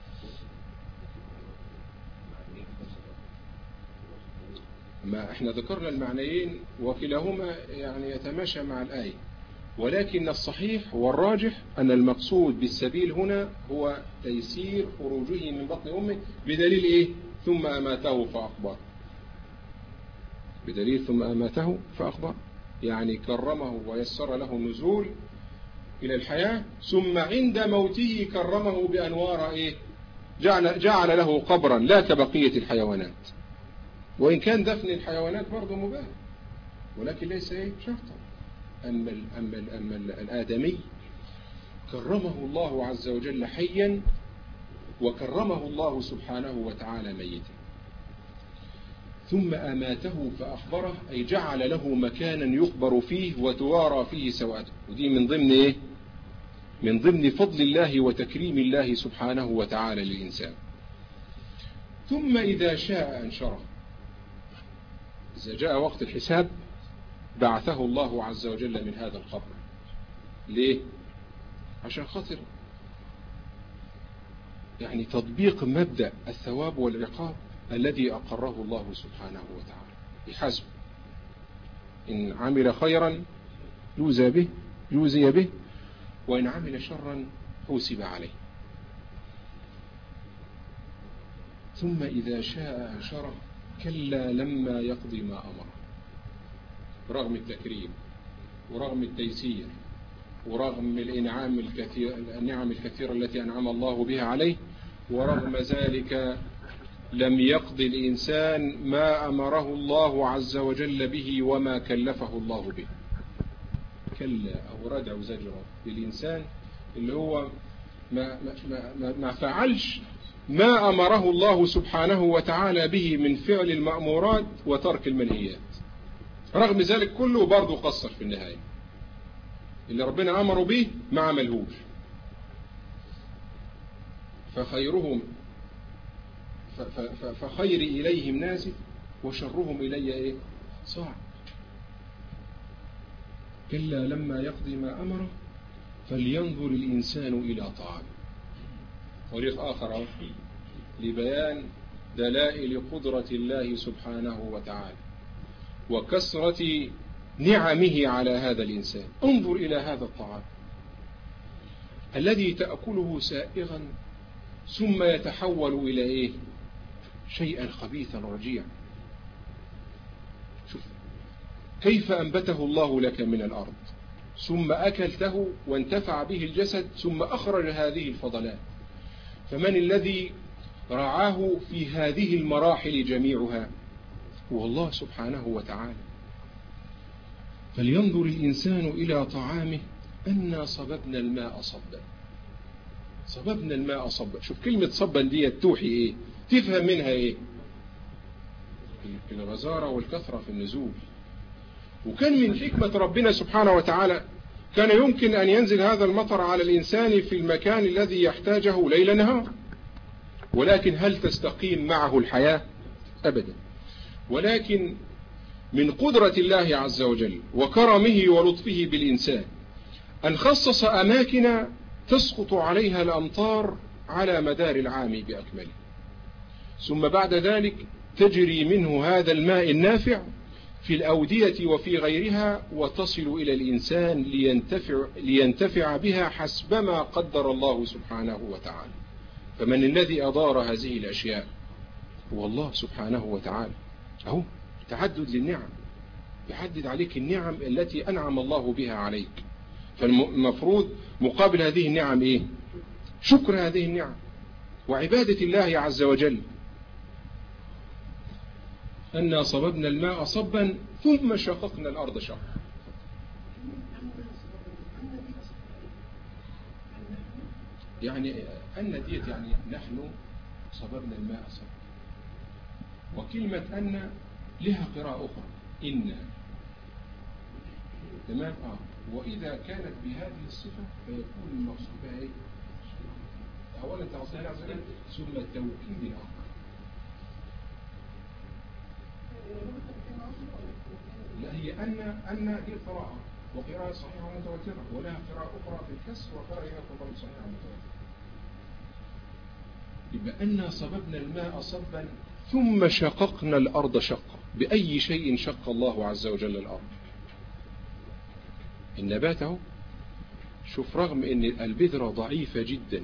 ما احنا ذكرنا المعنيين وكلاهما يعني يتماشى مع الآية، ولكن الصحيح والراجح أن المقصود بالسبيل هنا هو تيسير خروجه من بطن أمه، بدليل إيه؟ ثم أماته فأخبر. بدليل ثم أماته فأخبر، يعني كرمه ويسر له النزول إلى الحياة، ثم عند موته كرمه بأنوار إيه؟ جعل, جعل له قبرا لا كبقية الحيوانات، وإن كان دفن الحيوانات برضه مباح، ولكن ليس إيه؟ شرطا. أما, أما, أما الآدمي كرمه الله عز وجل حيا، وكرمه الله سبحانه وتعالى ميتا. ثم أماته فأخبره، أي جعل له مكانا يخبر فيه وتوارى فيه سوءته. ودي من ضمن إيه؟ من ضمن فضل الله وتكريم الله سبحانه وتعالى للإنسان. ثم إذا شاء أنشره، إذا جاء وقت الحساب بعثه الله عز وجل من هذا القبر. ليه؟ عشان خاطر يعني تطبيق مبدأ الثواب والعقاب الذي أقره الله سبحانه وتعالى بحسب إن عمل خيرا يوزى به يوزي به، وإن عمل شرا حوسب عليه. ثم إذا شاء أنشره، كلا لما يقضي ما أمره. رغم التكريم ورغم التيسير ورغم الإنعام الكثير النعم الكثيرة التي أنعم الله بها عليه، ورغم ذلك لم يقضي الإنسان ما أمره الله عز وجل به وما كلفه الله به. كلا أو ردع زجرة للإنسان اللي هو ما, ما, ما, ما فعلش ما أمره الله سبحانه وتعالى به من فعل المأمورات وترك المنهيات، رغم ذلك كله برضه قصر في النهاية. اللي ربنا أمره به ما عملهوش. فخيرهم فخير إليهم نازل وشرهم إلي إيه؟ صاع. كلا لما يقضي ما أمره فلينظر الإنسان إلى طعامه. طريق آخر لبيان دلائل قدرة الله سبحانه وتعالى وكثرة نعمه على هذا الإنسان. انظر إلى هذا الطعام الذي تأكله سائغا ثم يتحول إلى إيه؟ شيئا خبيثا رجيعا. شوف كيف أنبته الله لك من الأرض، ثم أكلته وانتفع به الجسد، ثم أخرج هذه الفضلات. فمن الذي رعاه في هذه المراحل جميعها؟ هو الله سبحانه وتعالى. فلينظر الإنسان إلى طعامه أنا صببنا الماء صبا. صببنا الماء صبا. شوف كلمة صبا دي توحي إيه؟ تفهم منها إيه؟ الغزارة والكثرة في النزول. وكان من حكمة ربنا سبحانه وتعالى كان يمكن أن ينزل هذا المطر على الإنسان في المكان الذي يحتاجه ليل نهار، ولكن هل تستقيم معه الحياة؟ أبدا. ولكن من قدرة الله عز وجل وكرمه ولطفه بالإنسان أن خصص أماكن تسقط عليها الأمطار على مدار العام بأكمله، ثم بعد ذلك تجري منه هذا الماء النافع في الأودية وفي غيرها وتصل إلى الإنسان لينتفع, لينتفع بها حسبما قدر الله سبحانه وتعالى. فمن الذي أدار هذه الأشياء؟ هو الله سبحانه وتعالى. أهو تعدد للنعم، يحدد عليك النعم التي أنعم الله بها عليك. فالمفروض مقابل هذه النعم إيه؟ شكر هذه النعم وعبادة الله عز وجل. أنا صببنا الماء صبا ثم شققنا الأرض شقا. يعني أن ديت يعني نحن صببنا الماء صبا. وكلمة أن لها قراءة أخرى إن. تمام. آه. وإذا كانت بهذه الصفة فيكون المقصود بها إيه؟ أولا تعصيها عز وجل ثم توكيد الأمر. لا، هي أن أن دي قراءة وقراءة صحيحة متواترة، ولها قراءة أخرى في الكسر وقراءة أخرى صحيحة متواترة. يبقى أن صببنا الماء صبا ثم شققنا الأرض شقا. بأي شيء شق الله عز وجل الأرض؟ النبات اهو. شوف، رغم ان البذرة ضعيفة جدا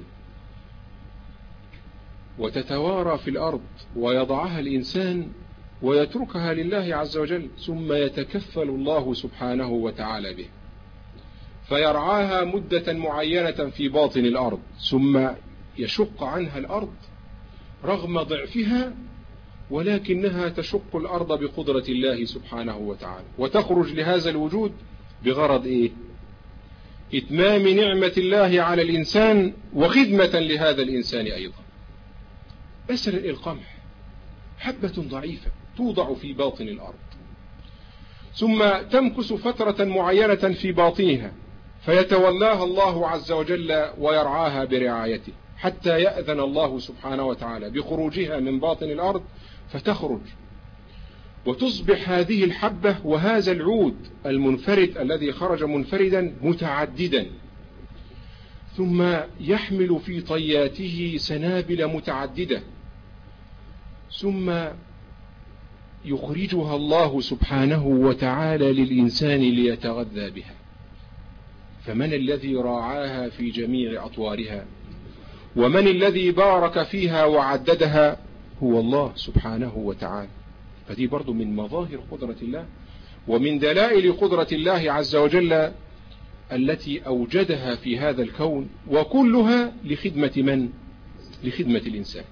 وتتوارى في الأرض ويضعها الإنسان ويتركها لله عز وجل، ثم يتكفل الله سبحانه وتعالى به فيرعاها مدة معينة في باطن الأرض، ثم يشق عنها الأرض رغم ضعفها، ولكنها تشق الأرض بقدرة الله سبحانه وتعالى، وتخرج لهذا الوجود بغرض إيه؟ إتمام نعمة الله على الإنسان وخدمة لهذا الإنسان أيضا. مثلا القمح، حبة ضعيفة توضع في باطن الأرض، ثم تمكث فترة معينة في باطنها فيتولاها الله عز وجل ويرعاها برعايته حتى يأذن الله سبحانه وتعالى بخروجها من باطن الأرض، فتخرج وتصبح هذه الحبة وهذا العود المنفرد الذي خرج منفردا متعددا، ثم يحمل في طياته سنابل متعددة، ثم يخرجها الله سبحانه وتعالى للإنسان ليتغذى بها. فمن الذي راعاها في جميع أطوارها؟ ومن الذي بارك فيها وعددها؟ هو الله سبحانه وتعالى. فدي برضو من مظاهر قدرة الله ومن دلائل قدرة الله عز وجل التي أوجدها في هذا الكون، وكلها لخدمة من؟ لخدمة الإنسان.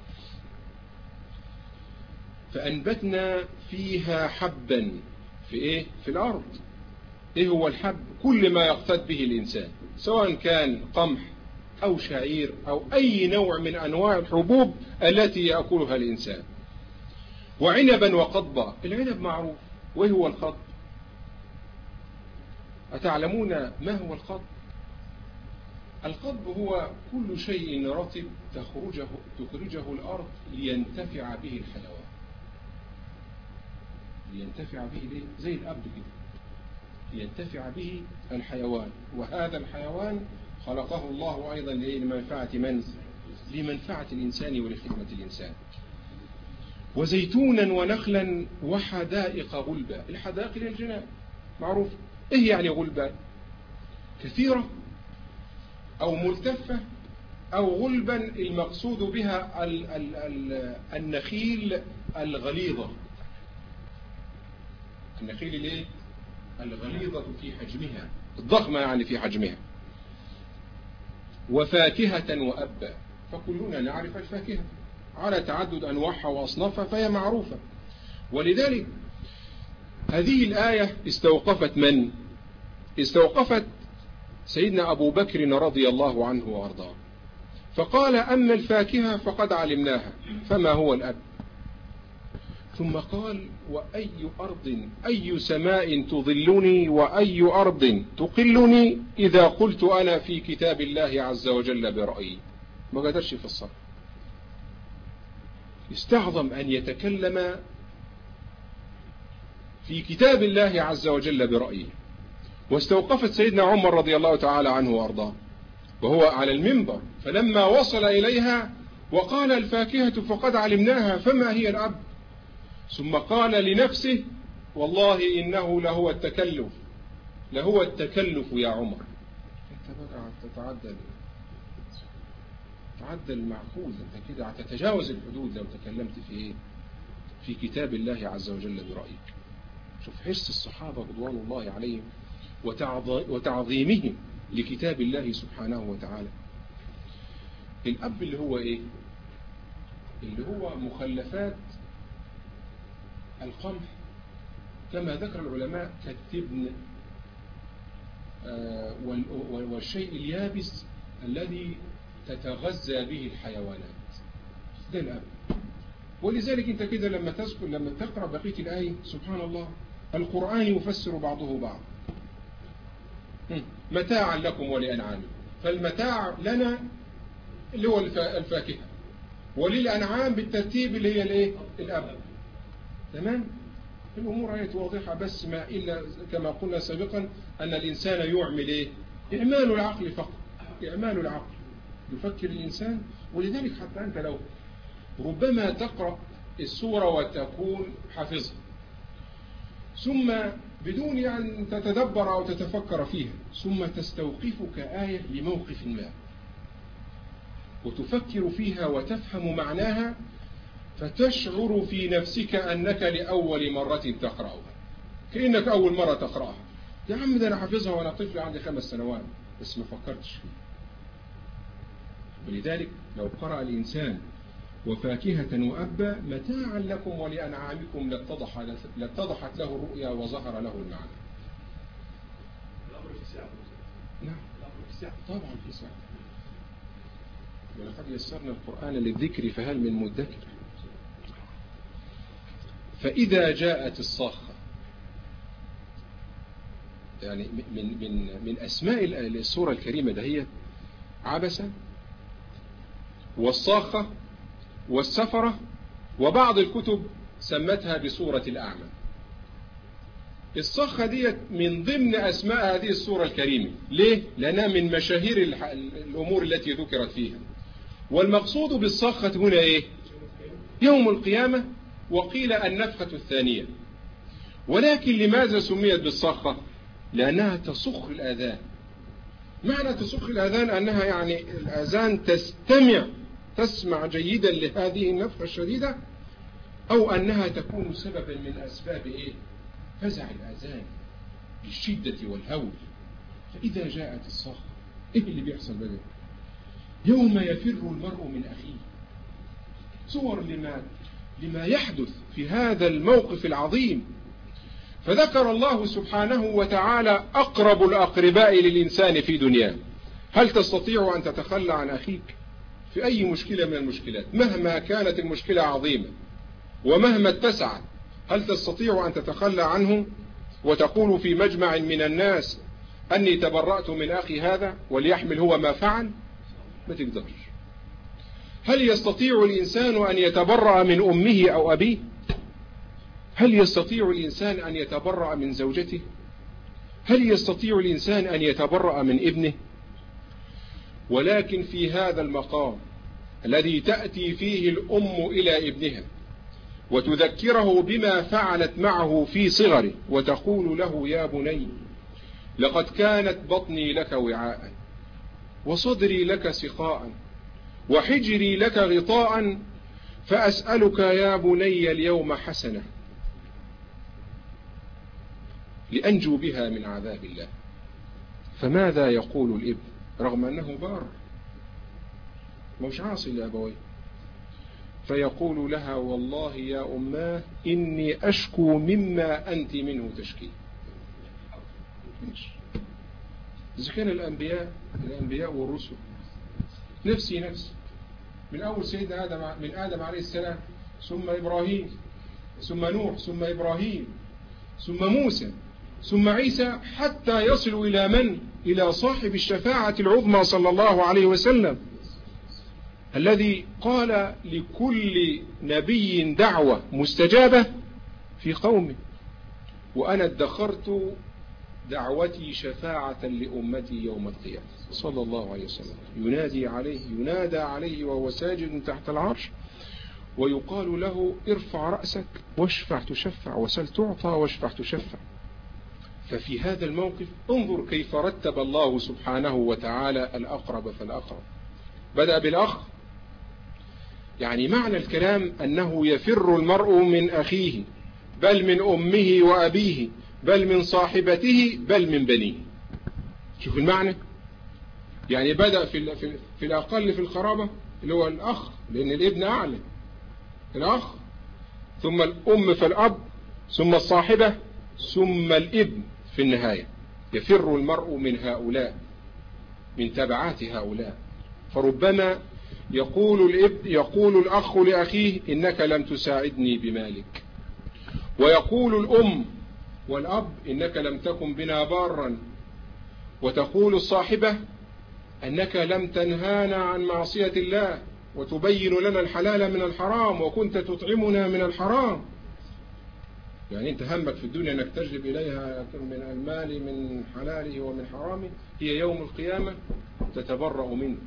فأنبتنا فيها حبا في إيه؟ في الأرض. إيه هو الحب؟ كل ما يقتد به الإنسان، سواء كان قمح أو شعير أو أي نوع من أنواع الحبوب التي يأكلها الإنسان. وعنبا وقضبا. العنب معروف. وإيه هو القضب؟ أتعلمون ما هو القضب؟ القضب هو كل شيء رطب تخرجه, تخرجه الأرض لينتفع به الحيوان. لينتفع به ليه؟ زي الأبد كده، لينتفع به الحيوان. وهذا الحيوان خلقه الله أيضا لمنفعة من؟ لمنفعة الإنسان ولخدمة الإنسان. وزيتونا ونخلا وحدائق غلبا. الحدائق للجنان معروف. إيه يعني غلبا؟ كثيرة أو ملتفة أو غلبا المقصود بها ال ال ال النخيل الغليظة. النخيل الايه؟ الغليظة في حجمها، الضخمة يعني في حجمها. وفاكهة وأبا. فكلنا نعرف الفاكهة على تعدد أنواعها وأصنافها فهي معروفة. ولذلك هذه الآية استوقفت من؟ استوقفت سيدنا أبو بكر رضي الله عنه وأرضاه، فقال: أما الفاكهة فقد علمناها، فما هو الأب؟ ثم قال: وأي أرض أي سماء تظلني وأي أرض تقلني إذا قلت أنا في كتاب الله عز وجل برأيي. ما قدرش في الصرف، استعظم أن يتكلم في كتاب الله عز وجل برأيه. واستوقفت سيدنا عمر رضي الله تعالى عنه وأرضاه وهو على المنبر، فلما وصل إليها وقال: الفاكهة فقد علمناها، فما هي الأب؟ ثم قال لنفسه: والله إنه لهو التكلف، لهو التكلف يا عمر. انت بقى تتعدل تعدل المعقول، انت كده هتتجاوز الحدود لو تكلمت في ايه؟ في كتاب الله عز وجل برأيك. شوف حرص الصحابة رضوان الله عليهم وتعظيمهم لكتاب الله سبحانه وتعالى. الأب اللي هو ايه؟ اللي هو مخلفات القمح كما ذكر العلماء كالتبن آه والشيء اليابس الذي تتغذى به الحيوانات. ده الأب. ولذلك أنت كده لما تذكر لما تقرأ بقية الآية سبحان الله القرآن يفسر بعضه بعض. متاعا لكم ولأنعامكم، فالمتاع لنا اللي هو الفاكهة، وللأنعام بالترتيب اللي هي الايه الأب. تمام. الأمور هي واضحة، بس ما إلا كما قلنا سابقا أن الإنسان يعمل إيه إعمال العقل فقط، إعمال العقل يفكر الإنسان. ولذلك حتى أنت لو ربما تقرأ السورة وتكون حافظها ثم بدون يعني تتدبر أو تتفكر فيها ثم تستوقفك آية لموقف ما وتفكر فيها وتفهم معناها فتشعر في نفسك أنك لأول مرة تقرأها، كأنك أول مرة تقرأها. يا عم ده أنا حافظها وأنا طفل عندي خمس سنوات بس ما فكرتش فيها. ولذلك لو قرأ الإنسان وفاكهة وأبا متاعا لكم ولأنعامكم لاتضح لاتضحت له الرؤيا وظهر له المعنى. نعم طبعا في سعة. ولقد يسرنا القرآن للذكر فهل من مدكر. فإذا جاءت الصاخة، يعني من من من أسماء السورة الكريمة ده هي عبسة والصاخة والسفرة، وبعض الكتب سمتها بسورة الأعمى. الصاخة دي من ضمن أسماء هذه السورة الكريمة. ليه؟ لأنها من مشاهير الأمور التي ذكرت فيها. والمقصود بالصاخة هنا إيه؟ يوم القيامة، وقيل النفخة الثانية. ولكن لماذا سميت بالصاخة؟ لأنها تصخ الآذان. معنى تصخ الآذان أنها يعني الآذان تستمع تسمع جيدا لهذه النفخة الشديدة، أو أنها تكون سببا من أسباب إيه؟ فزع الآذان بالشدة والهول. فإذا جاءت الصاخة إيه اللي بيحصل بقى؟ يوم يفر المرء من أخيه. صور لما لما يحدث في هذا الموقف العظيم. فذكر الله سبحانه وتعالى أقرب الأقرباء للإنسان في دنياه. هل تستطيع أن تتخلى عن أخيك في أي مشكلة من المشكلات مهما كانت المشكلة عظيمة ومهما اتسعت؟ هل تستطيع أن تتخلى عنه وتقول في مجمع من الناس أني تبرأت من أخي هذا وليحمل هو ما فعل؟ ما تقدرش. هل يستطيع الإنسان أن يتبرأ من أمه أو أبيه؟ هل يستطيع الإنسان أن يتبرأ من زوجته؟ هل يستطيع الإنسان أن يتبرأ من ابنه؟ ولكن في هذا المقام الذي تأتي فيه الأم إلى ابنها وتذكره بما فعلت معه في صغره وتقول له يا بني لقد كانت بطني لك وعاء وصدري لك سقاء وحجري لك غطاء فأسألك يا بني اليوم حسنة لأنجو بها من عذاب الله. فماذا يقول الابن رغم أنه بار مش عاصي لأبويه؟ فيقول لها والله يا أماه إني أشكو مما أنت منه تشكي. إذا كان الأنبياء الأنبياء والرسل نفسي نفسي من أول سيدنا آدم من آدم عليه السلام ثم إبراهيم ثم نوح ثم إبراهيم ثم موسى ثم عيسى حتى يصل إلى من؟ إلى صاحب الشفاعة العظمى صلى الله عليه وسلم الذي قال لكل نبي دعوة مستجابة في قومه وأنا ادخرت دعوتي شفاعة لأمتي يوم القيامة صلى الله عليه وسلم. ينادي عليه ينادى عليه وهو ساجد تحت العرش ويقال له ارفع رأسك واشفع تشفع وسل تعطى واشفع تشفع. ففي هذا الموقف انظر كيف رتب الله سبحانه وتعالى الأقرب فالأقرب. بدأ بالأخ، يعني معنى الكلام أنه يفر المرء من أخيه بل من أمه وأبيه بل من صاحبته بل من بنيه. شوف المعنى، يعني بدأ في, في, في الأقل في القرابة اللي هو الأخ لأن الابن أعلى، الأخ ثم الأم فالأب ثم الصاحبة ثم الابن في النهاية. يفر المرء من هؤلاء من تبعات هؤلاء. فربما يقول الابن يقول الأخ لأخيه إنك لم تساعدني بمالك، ويقول الأم والأب إنك لم تكن بنا بارا، وتقول الصاحبة أنك لم تنهانا عن معصية الله وتبين لنا الحلال من الحرام وكنت تطعمنا من الحرام. يعني أنت همك في الدنيا أنك تجلب إليها من المال من حلاله ومن حرامه، هي يوم القيامة تتبرأ منك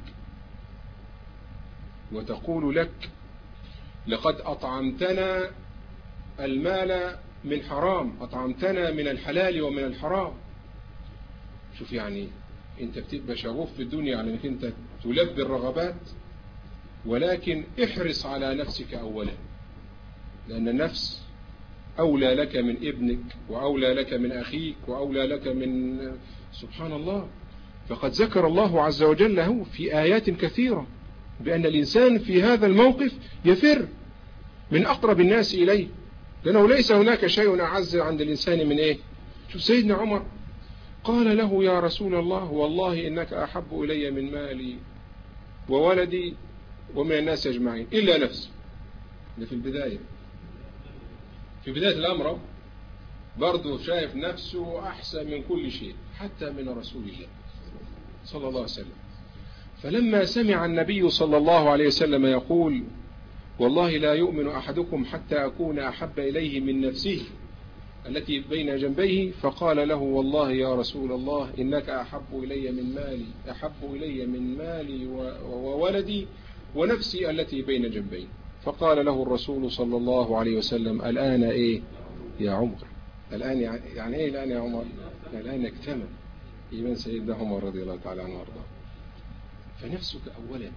وتقول لك لقد أطعمتنا المال من حرام، أطعمتنا من الحلال ومن الحرام. شوف يعني أنت بتبقى شغوف في الدنيا على أنك أنت تلبي الرغبات، ولكن احرص على نفسك أولا، لأن النفس أولى لك من ابنك وأولى لك من أخيك وأولى لك من سبحان الله. فقد ذكر الله عز وجل له في آيات كثيرة بأن الإنسان في هذا الموقف يفر من أقرب الناس إليه، لأنه ليس هناك شيء أعز عند الإنسان من إيه. شوف سيدنا عمر قال له يا رسول الله والله إنك أحب إلي من مالي وولدي ومن الناس أجمعين إلا نفسي. ده في البداية، في بداية الأمر برضو شايف نفسه أحسن من كل شيء حتى من رسول الله صلى الله عليه وسلم. فلما سمع النبي صلى الله عليه وسلم يقول والله لا يؤمن أحدكم حتى أكون أحب إليه من نفسه التي بين جنبيه، فقال له والله يا رسول الله إنك أحب إلي من مالي أحب إلي من مالي وولدي ونفسي التي بين جنبي. فقال له الرسول صلى الله عليه وسلم الآن إيه يا عمر، الآن يعني إيه الآن يا عمر، الآن اكتمل إيمان سيدنا عمر رضي الله تعالى عنه وارضاه. فنفسك أولا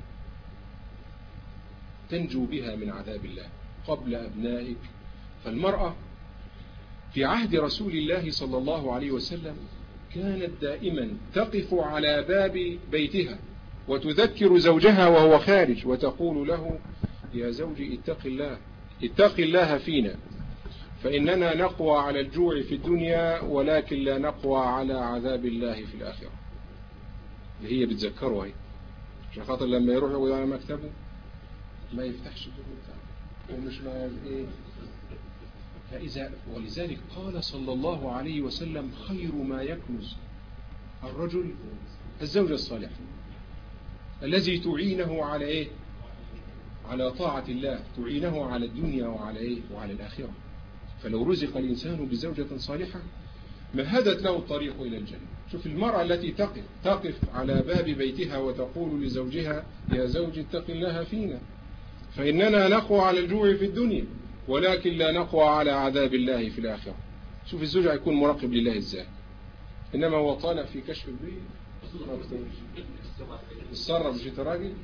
تنجو بها من عذاب الله قبل أبنائك. فالمرأة في عهد رسول الله صلى الله عليه وسلم كانت دائما تقف على باب بيتها وتذكر زوجها وهو خارج وتقول له يا زوجي اتق الله اتق الله فينا، فإننا نقوى على الجوع في الدنيا ولكن لا نقوى على عذاب الله في الآخرة. هي بتذكره هي عشان خاطر لما يروح يقول على مكتبه ما يفتحش الدنيا بتاعه ومش ما ايه. فإذا ولذلك قال صلى الله عليه وسلم خير ما يكنز الرجل الزوجة الصالحة الذي تعينه على ايه، على طاعة الله، تعينه على الدنيا وعلى ايه وعلى الآخرة. فلو رزق الإنسان بزوجة صالحة مهدت له الطريق إلى الجنة. شوف المرأة التي تقف تقف على باب بيتها وتقول لزوجها يا زوجي اتق الله فينا، فإننا نقوى على الجوع في الدنيا ولكن لا نقوى على عذاب الله في الآخرة. شوف الزوج هيكون مراقب لله ازاي، إنما هو طالع في كشف البيت الصرف مش راجل.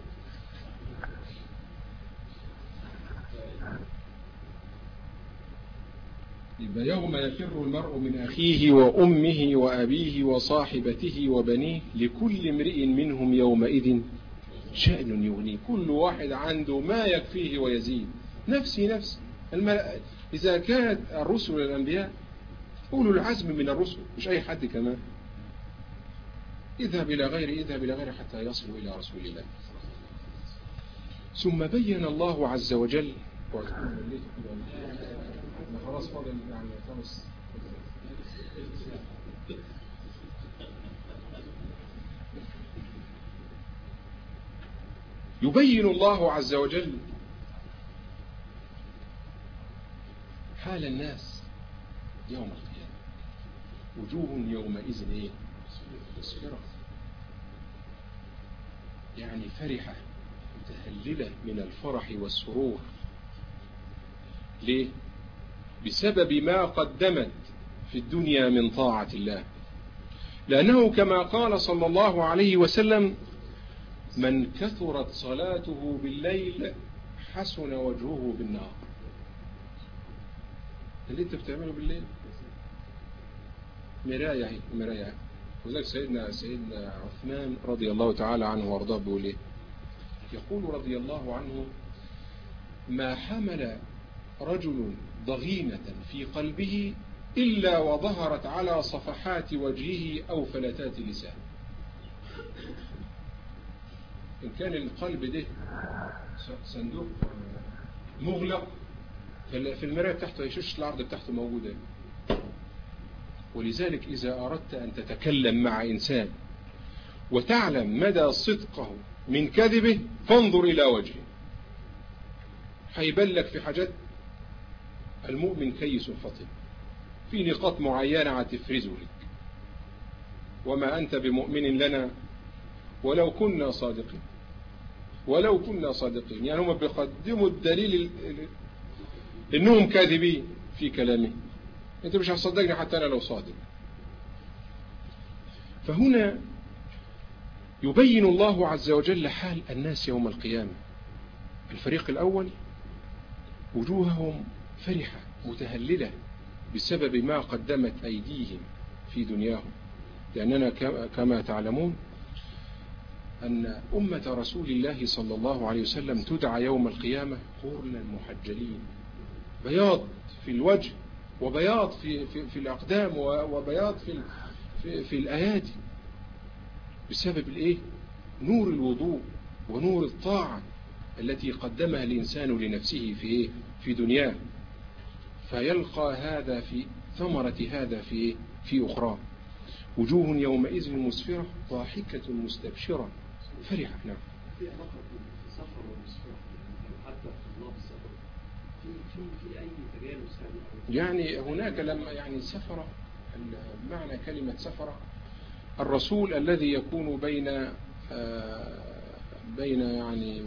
يبقى يوم يفر المرء من أخيه وأمه وأبيه وصاحبته وبنيه لكل امرئ منهم يومئذ شأن يغنيه. كل واحد عنده ما يكفيه ويزيد. نفسي نفسي الملأ. إذا كانت الرسل والأنبياء أولو العزم من الرسل مش أي حد كمان، اذهب إلى غير اذهب إلى غير حتى يصلوا إلى رسول الله. ثم بين الله عز وجل خلاص فاضل يعني خمس يبين الله عز وجل حال الناس يوم القيامة. وجوه يومئذ ايه مسفرة، يعني فرحة متهللة من الفرح والسرور. ليه؟ بسبب ما قدمت في الدنيا من طاعة الله. لأنه كما قال صلى الله عليه وسلم من كثرت صلاته بالليل حسن وجهه بالنهار. اللي انت بتعمله بالليل مراية هي مراية. وذلك سيدنا سيدنا عثمان رضي الله تعالى عنه وارضاه بيقول ايه؟ يقول رضي الله عنه ما حمل رجل ضغينة في قلبه إلا وظهرت على صفحات وجهه أو فلتات لسانه. إن كان القلب ده صندوق مغلق في المراية بتاعته يشوش العرض بتاعته موجودة. ولذلك إذا أردت أن تتكلم مع إنسان وتعلم مدى صدقه من كذبه فانظر إلى وجهه، هيبلك في حاجات. المؤمن كيس فطن، في نقاط معينة هتفرزه لك. وما أنت بمؤمن لنا ولو كنا صادقين، ولو كنا صادقين. يعني هم بيقدموا الدليل إنهم كاذبين في كلامه، أنت مش هتصدقني حتى أنا لو صادق. فهنا يبين الله عز وجل حال الناس يوم القيامة. الفريق الأول وجوههم فرحة متهللة بسبب ما قدمت أيديهم في دنياهم، لأننا كما تعلمون أن أمة رسول الله صلى الله عليه وسلم تدعى يوم القيامة غرلا محجلين، بياض في الوجه وبياض في, في, في الأقدام وبياض في, في, في الأيادي، بسبب الإيه؟ نور الوضوء ونور الطاعة التي قدمها الإنسان لنفسه في في دنياه، فيلقى هذا في ثمرة هذا في في أخرى. وجوه يومئذ مسفرة ضاحكة مستبشرة فرحة. نعم. في علاقة بالسفر والمسفرة حتى في اللفظ في في في أي تجانس يعني هناك لما يعني سفرة، معنى كلمة سفرة الرسول الذي يكون بين بين يعني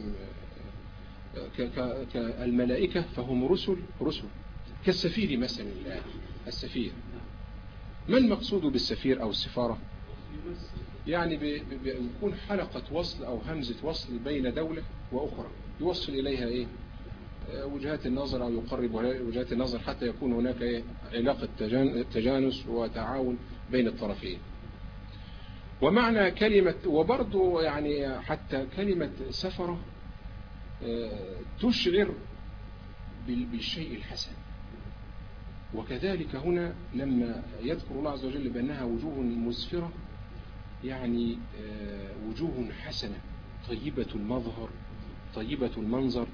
كالملائكة، فهم رسل رسل كالسفير مثلا. الآن السفير، ما المقصود بالسفير أو السفارة؟ يعني بيكون حلقة وصل أو همزة وصل بين دولة وأخرى، يوصل إليها إيه؟ وجهات النظر أو يقرب وجهات النظر حتى يكون هناك إيه؟ علاقة تجانس وتعاون بين الطرفين. ومعنى كلمة وبرضو يعني حتى كلمة سفرة تشعر بالشيء الحسن. وكذلك هنا لما يذكر الله عز وجل بأنها وجوه مسفرة، يعني وجوه حسنة طيبة المظهر طيبة المنظر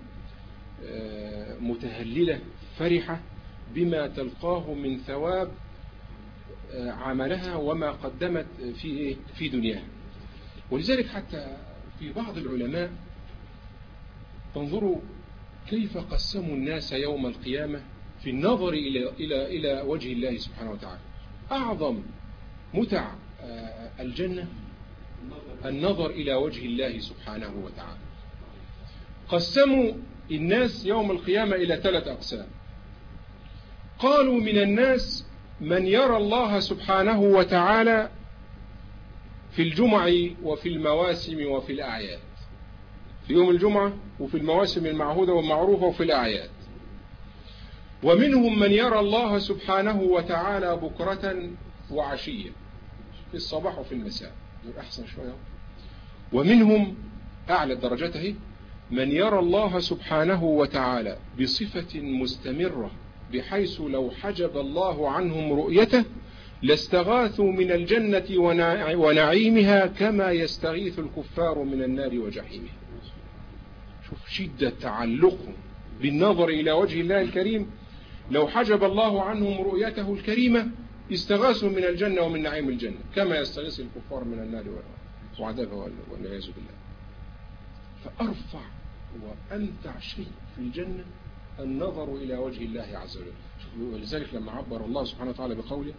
متهللة فرحة بما تلقاه من ثواب عملها وما قدمت في في دنياها. ولذلك حتى في بعض العلماء تنظروا كيف قسموا الناس يوم القيامة في النظر إلى إلى إلى وجه الله سبحانه وتعالى. أعظم متع الجنة النظر إلى وجه الله سبحانه وتعالى. قسموا الناس يوم القيامة إلى ثلاث أقسام. قالوا من الناس من يرى الله سبحانه وتعالى في الجمع وفي المواسم وفي الأعياد، في يوم الجمعة وفي المواسم المعهودة والمعروفة وفي الأعياد. ومنهم من يرى الله سبحانه وتعالى بكرة وعشية، في الصباح وفي المساء، دول أحسن شوية. ومنهم أعلى درجته من يرى الله سبحانه وتعالى بصفة مستمرة، بحيث لو حجب الله عنهم رؤيته لاستغاثوا من الجنة ونعيمها كما يستغيث الكفار من النار وجحيمها. شوف شدة تعلقهم بالنظر إلى وجه الله الكريم، لو حجب الله عنهم رؤيته الكريمة استغاثوا من الجنة ومن نعيم الجنة كما يستغيث الكفار من النار وعذابها والعياذ بالله. فأرفع وأمتع شيء في الجنة النظر إلى وجه الله عز وجل. ولذلك لما عبر الله سبحانه وتعالى بقوله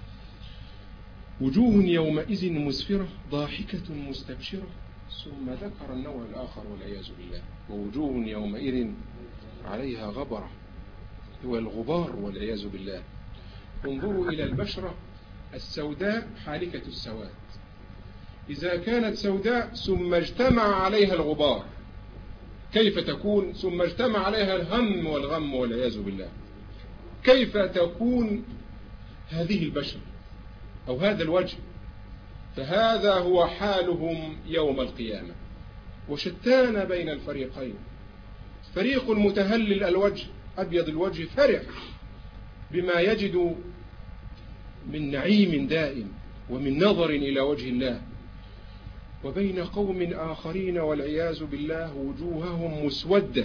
وجوه يومئذ مسفرة ضاحكة مستبشرة، ثم ذكر النوع الآخر والعياذ بالله ووجوه يومئذ عليها غبرة، هو الغبار والعياذ بالله. انظروا إلى البشرة السوداء حالكة السواد، إذا كانت سوداء ثم اجتمع عليها الغبار كيف تكون؟ ثم اجتمع عليها الهم والغم والعياذ بالله، كيف تكون هذه البشرة أو هذا الوجه؟ فهذا هو حالهم يوم القيامة. وشتان بين الفريقين، فريق متهلل الوجه أبيض الوجه فرح بما يجد من نعيم دائم ومن نظر إلى وجه الله، وبين قوم آخرين والعياذ بالله وجوههم مسودة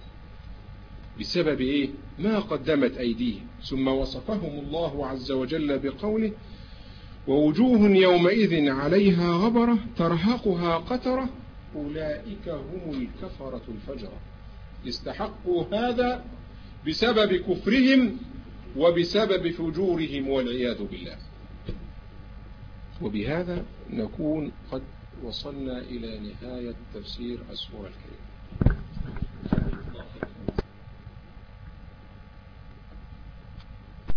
بسبب إيه؟ ما قدمت أيديهم. ثم وصفهم الله عز وجل بقوله ووجوه يومئذ عليها غبرة ترهقها قترة أولئك هم الكفرة الفجرة. استحقوا هذا بسبب كفرهم وبسبب فجورهم والعياذ بالله. وبهذا نكون قد وصلنا إلى نهاية تفسير السورة الكريمة.